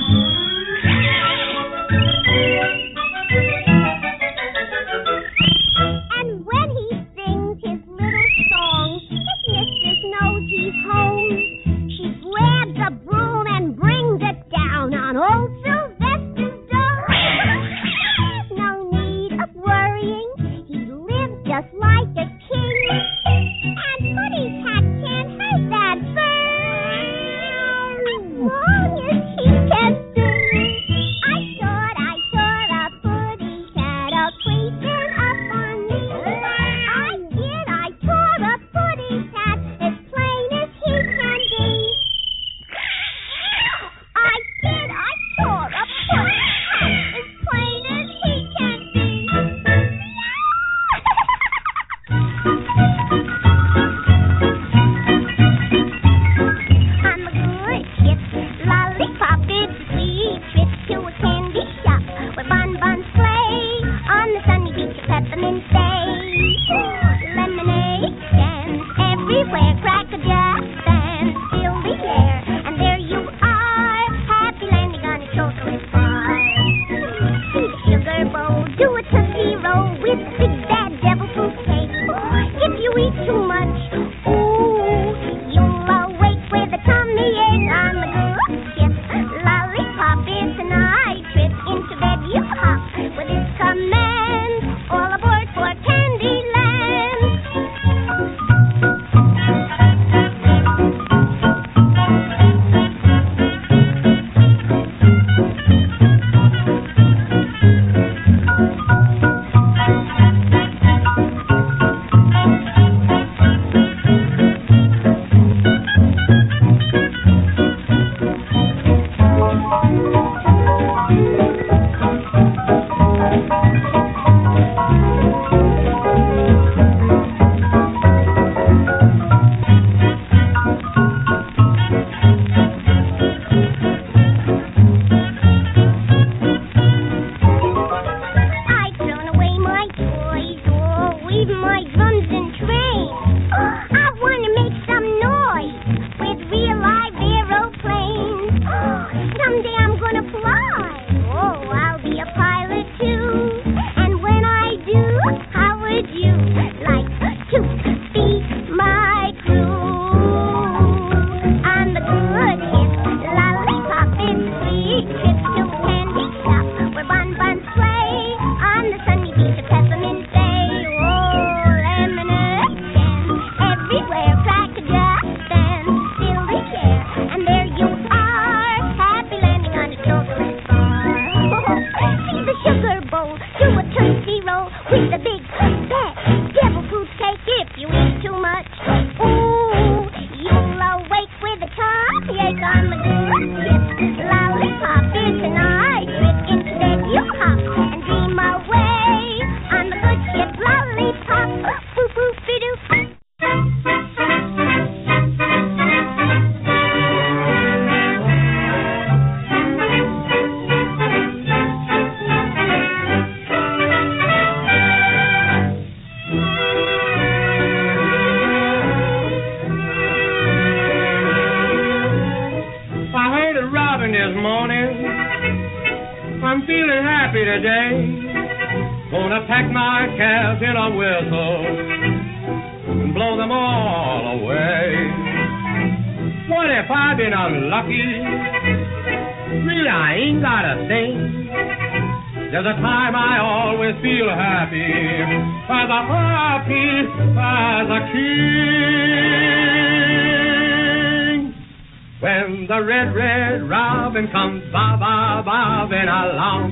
And when he sings his little song, his mistress knows he's home. She grabs a broom and brings it down on old Sylvester's door. No need of worrying, he lives just like a king. And Putty Cat can't hurt that bird as long as he can sing. I thought I saw a Putty Cat a creeping up on me. I did, I saw a Putty Cat as plain as he can be. I did, I saw a Putty Cat as plain as he can be. I'm a good ship, lollipop, it's a sweet trip to a candy shop where bonbons play on the sunny beach of Peppermint Bay. Lemonade stands everywhere, cracker jacks and fill the air, and there you are, happy landing on a chocolate bar. See the sugar bowl, do a tootsie roll with big bad devil fruit cake. If you eat too much, ooh, you'll awake with a tummy ache on the good ship. Lollipop, it's a night trip, into bed you hop with this command, all aboard for Candyland. I've thrown away my toys, oh, even my drums and trains. I want to make some noise with real live aeroplanes. Someday I'm gonna fly. Oh, I'll be a pilot too. And when I do, how would you like to be my crew? On the good ship, lollipop, it's a sweet trip to a candy shop where bonbons play on the sunny beach of Peppermint Bay. Oh, lemonade stands everywhere, cracker jacks and fill the air, and there you are, happy landing on a chocolate bar. See the sugar bowl, do a tootsie roll with the big bad devil fruit cake. If you eat too much, ooh, you'll awake with a tummy ache on the good ship. Lollipop, it's a night trip, into bed you hop and dream away on the good ship. Lollipop, boop boop be doop. I heard a robin this morning. I'm feeling happy today. Gonna pack my cares in a whistle and blow them all away. What if I've been unlucky? Really, I ain't got a thing. There's a time I always feel happy, as happy as a king. When the red, red robin comes bob, bobbing along,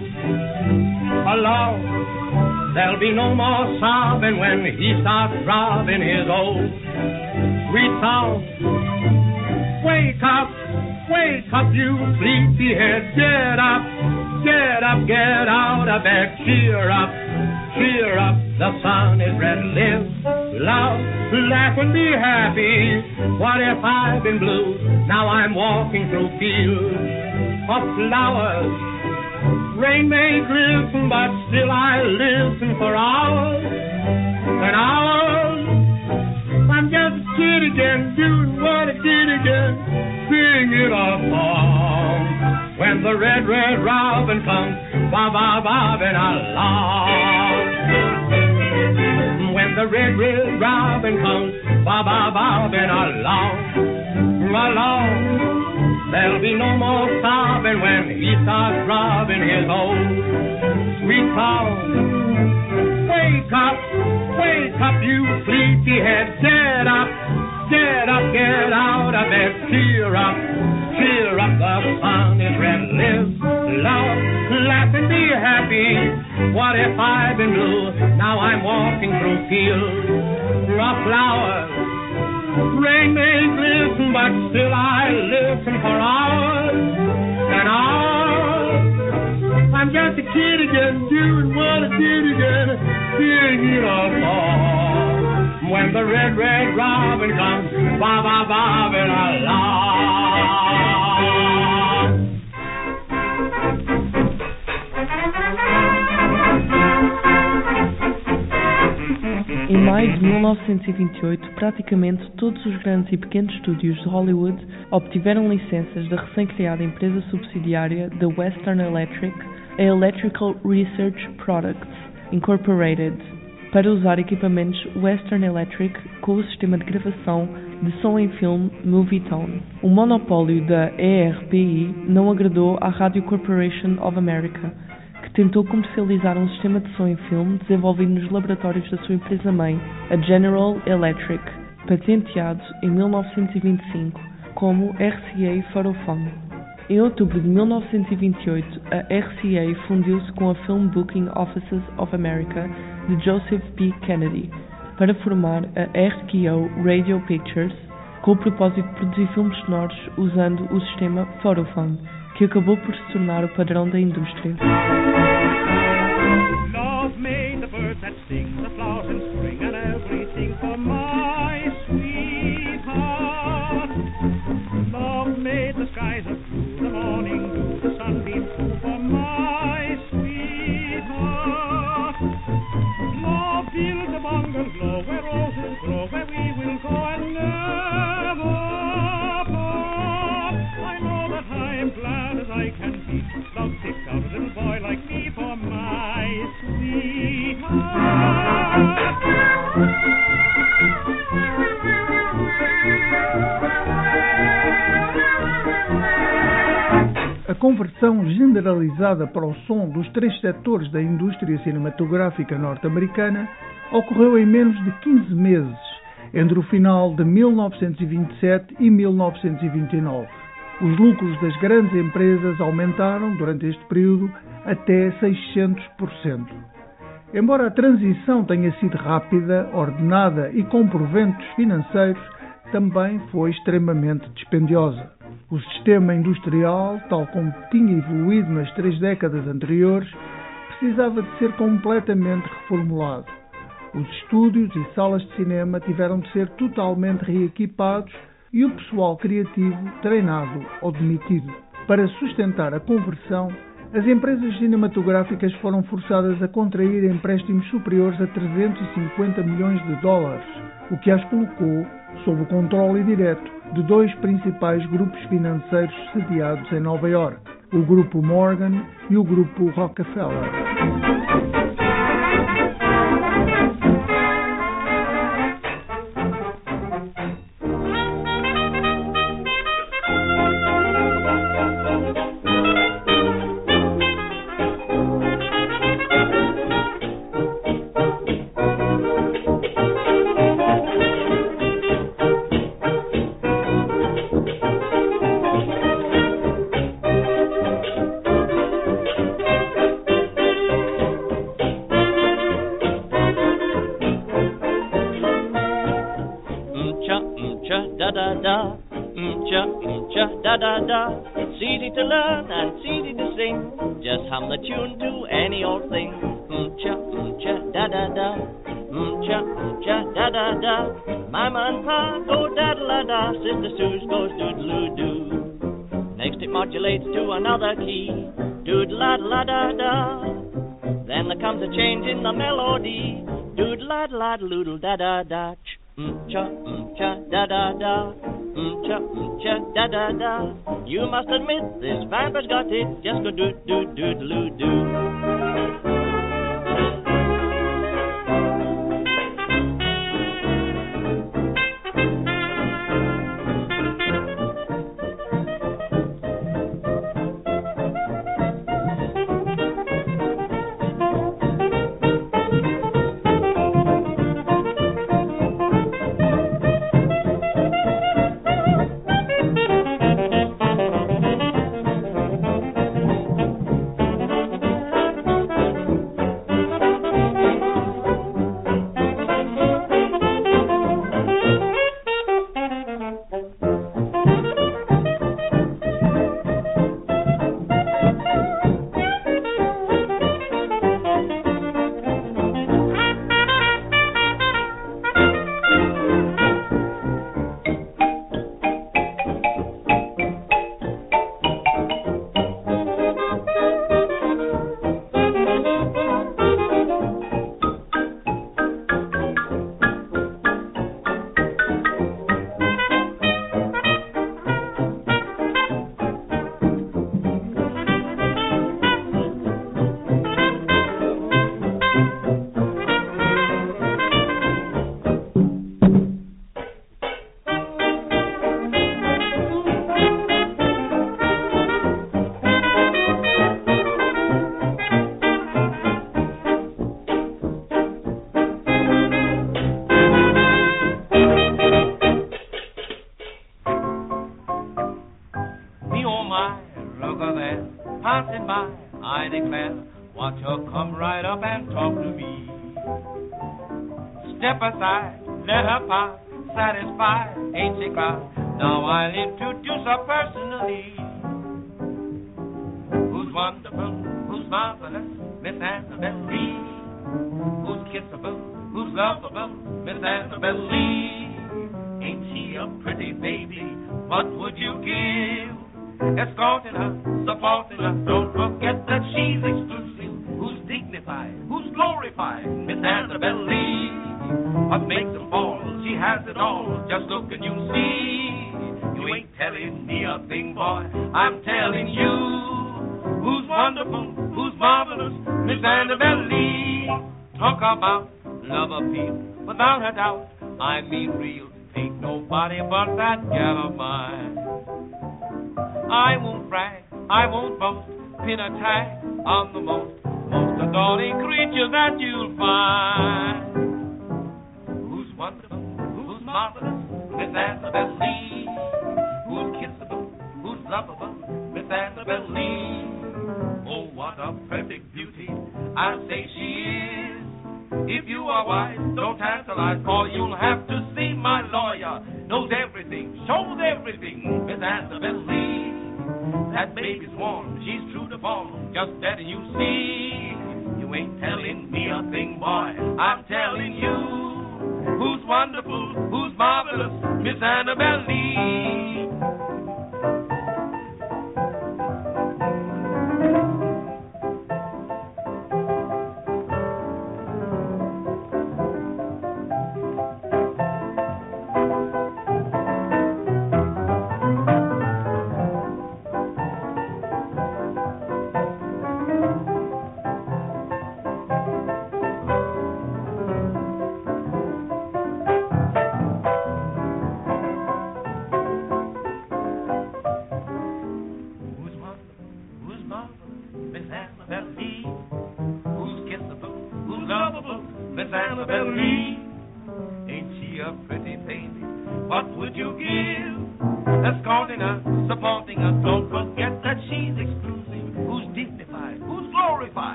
along, there'll be no more sobbing when he starts robbing his old sweet song. Wake up, wake up, you sleepyhead. Get up, get up, get out of bed. Cheer up, cheer up, the sun is red. Live, love, laugh and be happy. What if I've been blue? Now I'm walking through fields of flowers. Rain may glisten, but still I listen for hours and hours. I'm just a kid again, doing what I did again, singing a song. When the red, red robin comes, bob-bob-bobbing along. When the red, red robin comes, bob-bob-bobbing along, along. There'll be no more sobbing when he starts robbing his old sweet song. Wake up, wake up, you sleepyhead. Get up, get up, get out of bed. Cheer up, cheer up, the sun is red. Live, love, laugh and be happy. What if I've been blue? Now I'm walking through fields of flowers. Rain may glisten, but still I listen for hours and hours. I'm just a kid again, doing what I did again, singing a song. When the red, red robin comes, bob-bob-bobbing along. Em maio de mil novecentos e vinte e oito, praticamente todos os grandes e pequenos estúdios de Hollywood obtiveram licenças da recém-criada empresa subsidiária da Western Electric, a Electrical Research Products Incorporated, para usar equipamentos Western Electric com o sistema de gravação de som em filme Movietone. O monopólio da E R P I não agradou à Radio Corporation of America, que tentou comercializar um sistema de som em filme desenvolvido nos laboratórios da sua empresa-mãe, a General Electric, patenteado em mil novecentos e vinte e cinco como R C A Photophone. Em outubro de mil novecentos e vinte e oito, a R C A fundiu-se com a Film Booking Offices of America de Joseph P. Kennedy para formar a R K O Radio Pictures, com o propósito de produzir filmes sonoros usando o sistema Photophone, que acabou por se tornar o padrão da indústria. Love made the birds that sing, the flowers in spring, and everything for my sweetheart. Love made the skies of blue, the morning dew, the sunbeams too, for my sweetheart. Love builds a bungalow where roses grow, where we will go and never part. I know that I am glad as I can be. Love picked out a little boy like me for my sweetheart. A conversão generalizada para o som dos três setores da indústria cinematográfica norte-americana ocorreu em menos de quinze meses, entre o final de mil novecentos e vinte e sete e mil novecentos e vinte e nove. Os lucros das grandes empresas aumentaram, durante este período, até seiscentos por cento. Embora a transição tenha sido rápida, ordenada e com proventos financeiros, também foi extremamente dispendiosa. O sistema industrial, tal como tinha evoluído nas três décadas anteriores, precisava de ser completamente reformulado. Os estúdios e salas de cinema tiveram de ser totalmente reequipados e o pessoal criativo treinado ou demitido. Para sustentar a conversão, as empresas cinematográficas foram forçadas a contrair empréstimos superiores a trezentos e cinquenta milhões de dólares, o que as colocou sob o controle direto de dois principais grupos financeiros sediados em Nova York, o Grupo Morgan e o Grupo Rockefeller. to learn and it's easy to sing. Just hum the tune to any old thing. Mm-cha, mm-cha, da-da-da. Mm-cha, mm-cha, da-da-da. Mama and Pa go da-da-da-da. Sister Suze goes doodle-oo-doo. Next it modulates to another key. Doodle-la-da-da-da. Then there comes a change in the melody. Doodle-la-da-da-da-da-da-da. Mm-cha, mm-cha, da-da-da. Mm-cha, mm-cha, da-da-da. You must admit this vampire's got it. Just go dood-dood-doodle-oo-doo.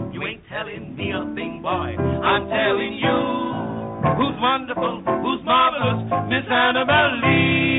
telling me a thing, boy. I'm telling you, who's wonderful, who's marvelous. Annabelle Lee.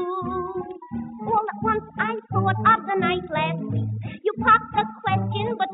Once I thought of the night last week. You popped a question, but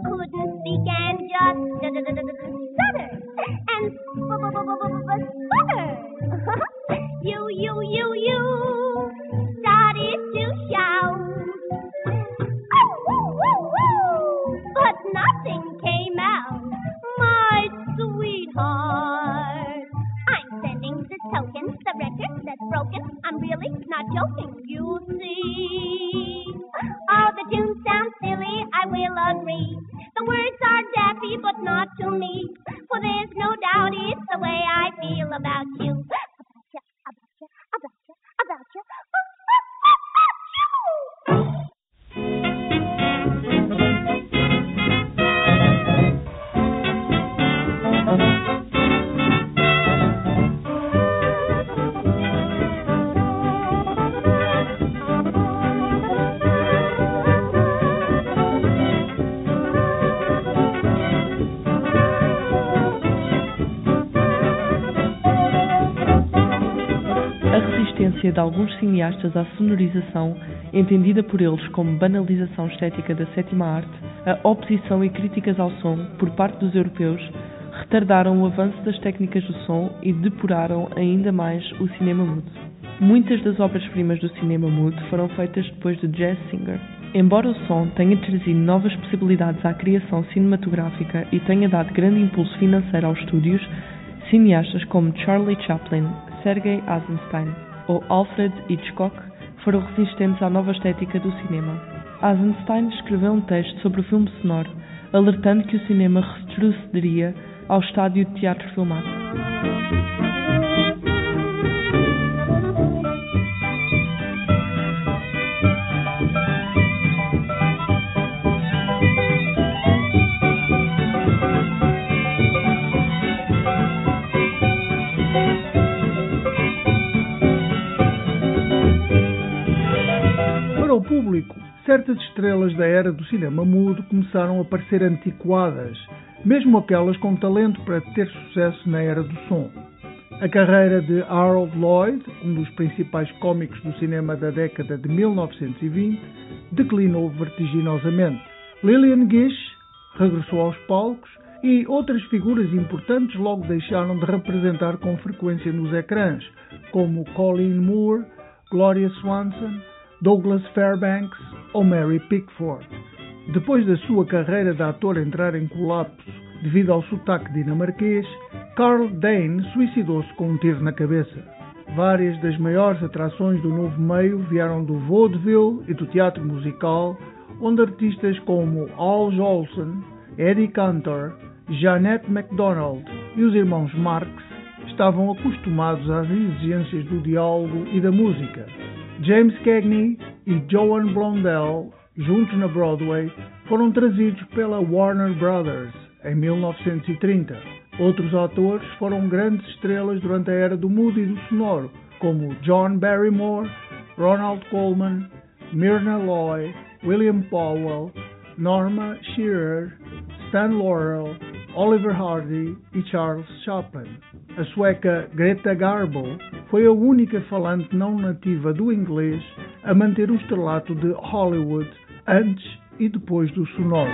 joking, you see. Oh, the tune sounds silly, I will agree. The words are daffy, but not to me. For there's no doubt it's the way I feel about you. About you, about you, about you, about you. De alguns cineastas à sonorização, entendida por eles como banalização estética da sétima arte, a oposição e críticas ao som por parte dos europeus retardaram o avanço das técnicas do som e depuraram ainda mais o cinema mudo. Muitas das obras-primas do cinema mudo foram feitas depois de Jazz Singer. Embora o som tenha trazido novas possibilidades à criação cinematográfica e tenha dado grande impulso financeiro aos estúdios, cineastas como Charlie Chaplin, Sergei Eisenstein ou Alfred Hitchcock foram resistentes à nova estética do cinema. Eisenstein escreveu um texto sobre o filme sonoro, alertando que o cinema retrocederia ao estádio de teatro filmado. Certas estrelas da era do cinema mudo começaram a parecer antiquadas, mesmo aquelas com talento para ter sucesso na era do som. A carreira de Harold Lloyd, um dos principais cómicos do cinema da década de mil novecentos e vinte, declinou vertiginosamente. Lillian Gish regressou aos palcos e outras figuras importantes logo deixaram de representar com frequência nos ecrãs, como Colleen Moore, Gloria Swanson, Douglas Fairbanks ou Mary Pickford. Depois da sua carreira de ator entrar em colapso devido ao sotaque dinamarquês, Carl Dane suicidou-se com um tiro na cabeça. Várias das maiores atrações do novo meio vieram do vaudeville e do teatro musical, onde artistas como Al Jolson, Eddie Cantor, Jeanette MacDonald e os irmãos Marx estavam acostumados às exigências do diálogo e da música. James Cagney e Joan Blondell, juntos na Broadway, foram trazidos pela Warner Brothers em mil novecentos e trinta. Outros atores foram grandes estrelas durante a era do mudo e do sonoro, como John Barrymore, Ronald Colman, Myrna Loy, William Powell, Norma Shearer, Stan Laurel, Oliver Hardy e Charles Chaplin. A sueca Greta Garbo foi a única falante não nativa do inglês a manter o estrelato de Hollywood antes e depois do sonoro.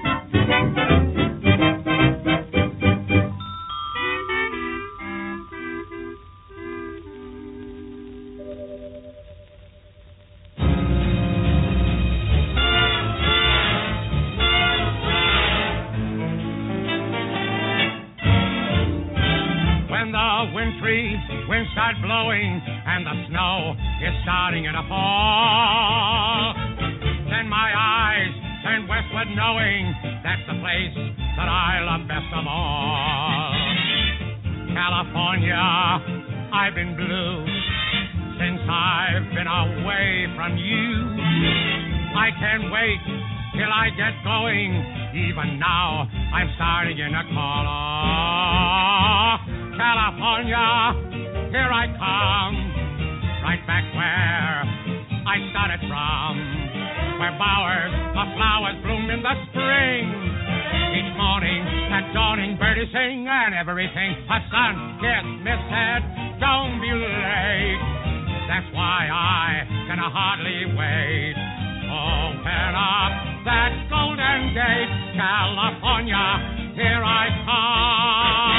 Winds start blowing and the snow is starting to fall. Then my eyes turn westward knowing that's the place that I love best of all. California, I've been blue since I've been away from you. I can't wait till I get going. Even now I'm starting to call. Oh, California, here I come, right back where I started from, where bowers of flowers bloom in the spring. Each morning that dawning birdies sing, and everything a sun gets misted, don't be late. That's why I can hardly wait. Open up that golden gate, California, here I come.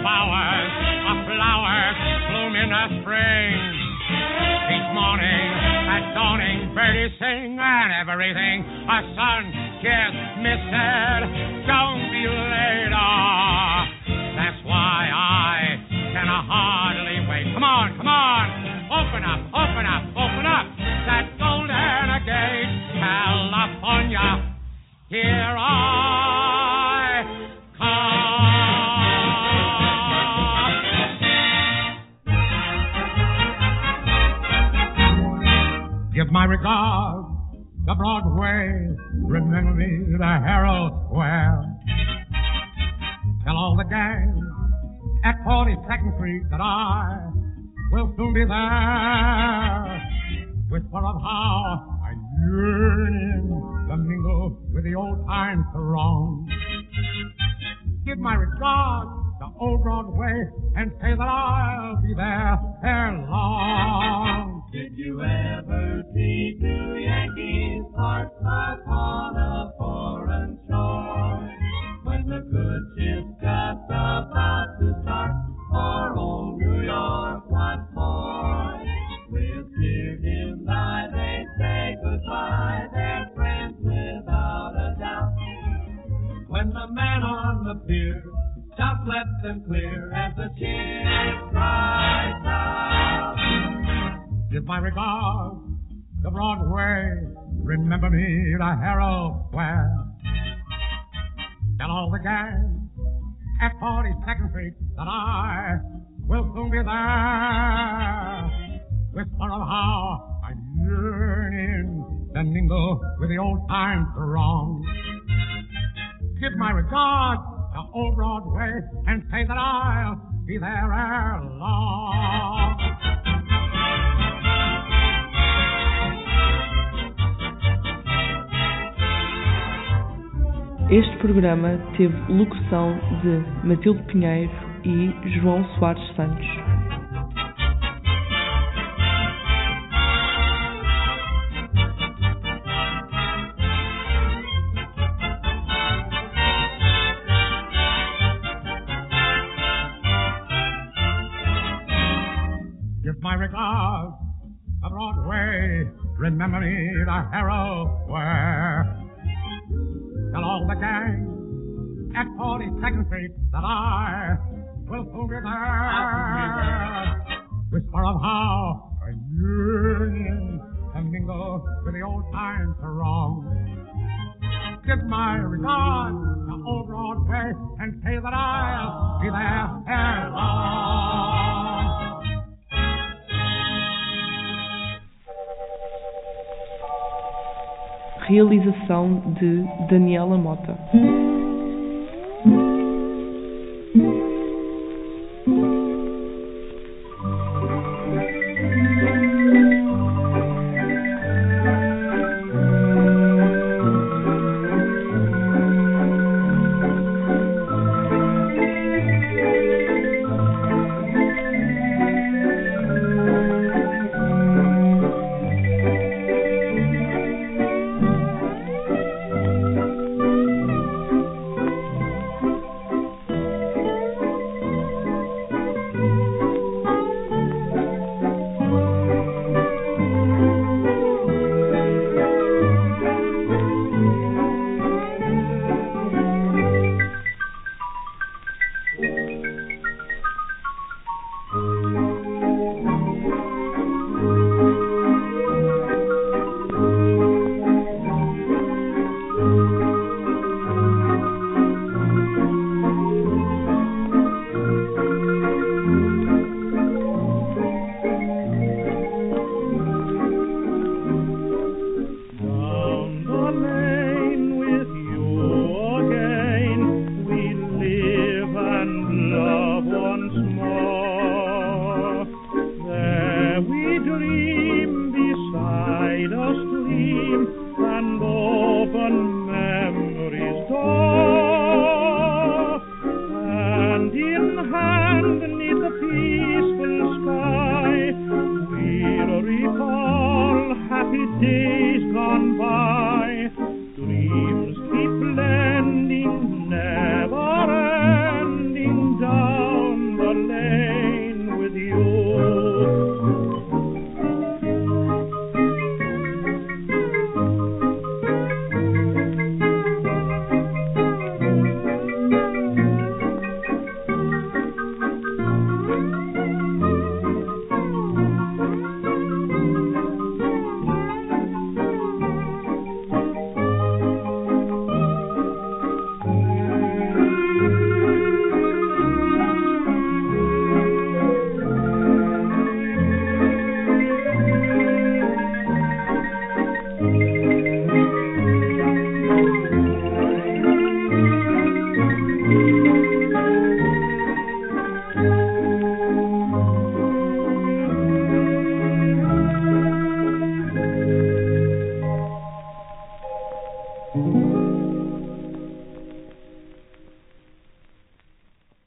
bowers of flowers bloom in the spring. Each morning at dawning, birdies sing, and everything a sun-kissed misted. Don't be late, ah, that's why I can hardly wait. Come on, come on, open up, open up, open up that golden gate, California. Here I come. Give my regards to Broadway. Remember me, the Herald Square. Tell all the gang at forty-second Street that I will soon be there. Whisper of how I yearn in to mingle with the old-time throng. Give my regards to old Broadway and say that I'll be there ere long. Did you ever see two Yankees parked upon a foreign shore? When the good ship's just about to start for old New York once more, with tears in eye they say goodbye, they're friends without a doubt. When the man on the pier just left them clear as the cheers cries out. Give my regards to Broadway. Remember me, the Herald Square. Tell all the gang at forty-second Street that I will soon be there. Whisper of how I'm yearning to mingle with the old-time throng. Give my regards to old Broadway and say that I'll be there ere long. Este programa teve locução de Matilde Pinheiro e João Soares Santos. Give my regards to Broadway. Remember me, the Herald Square. Tell all the gang at forty-second Street that I will soon be there. Whisper of how a union can mingle with the old-time throng. Give my regards to old Broadway and say that I'll be there ere long. Realização de Daniela Mota. Day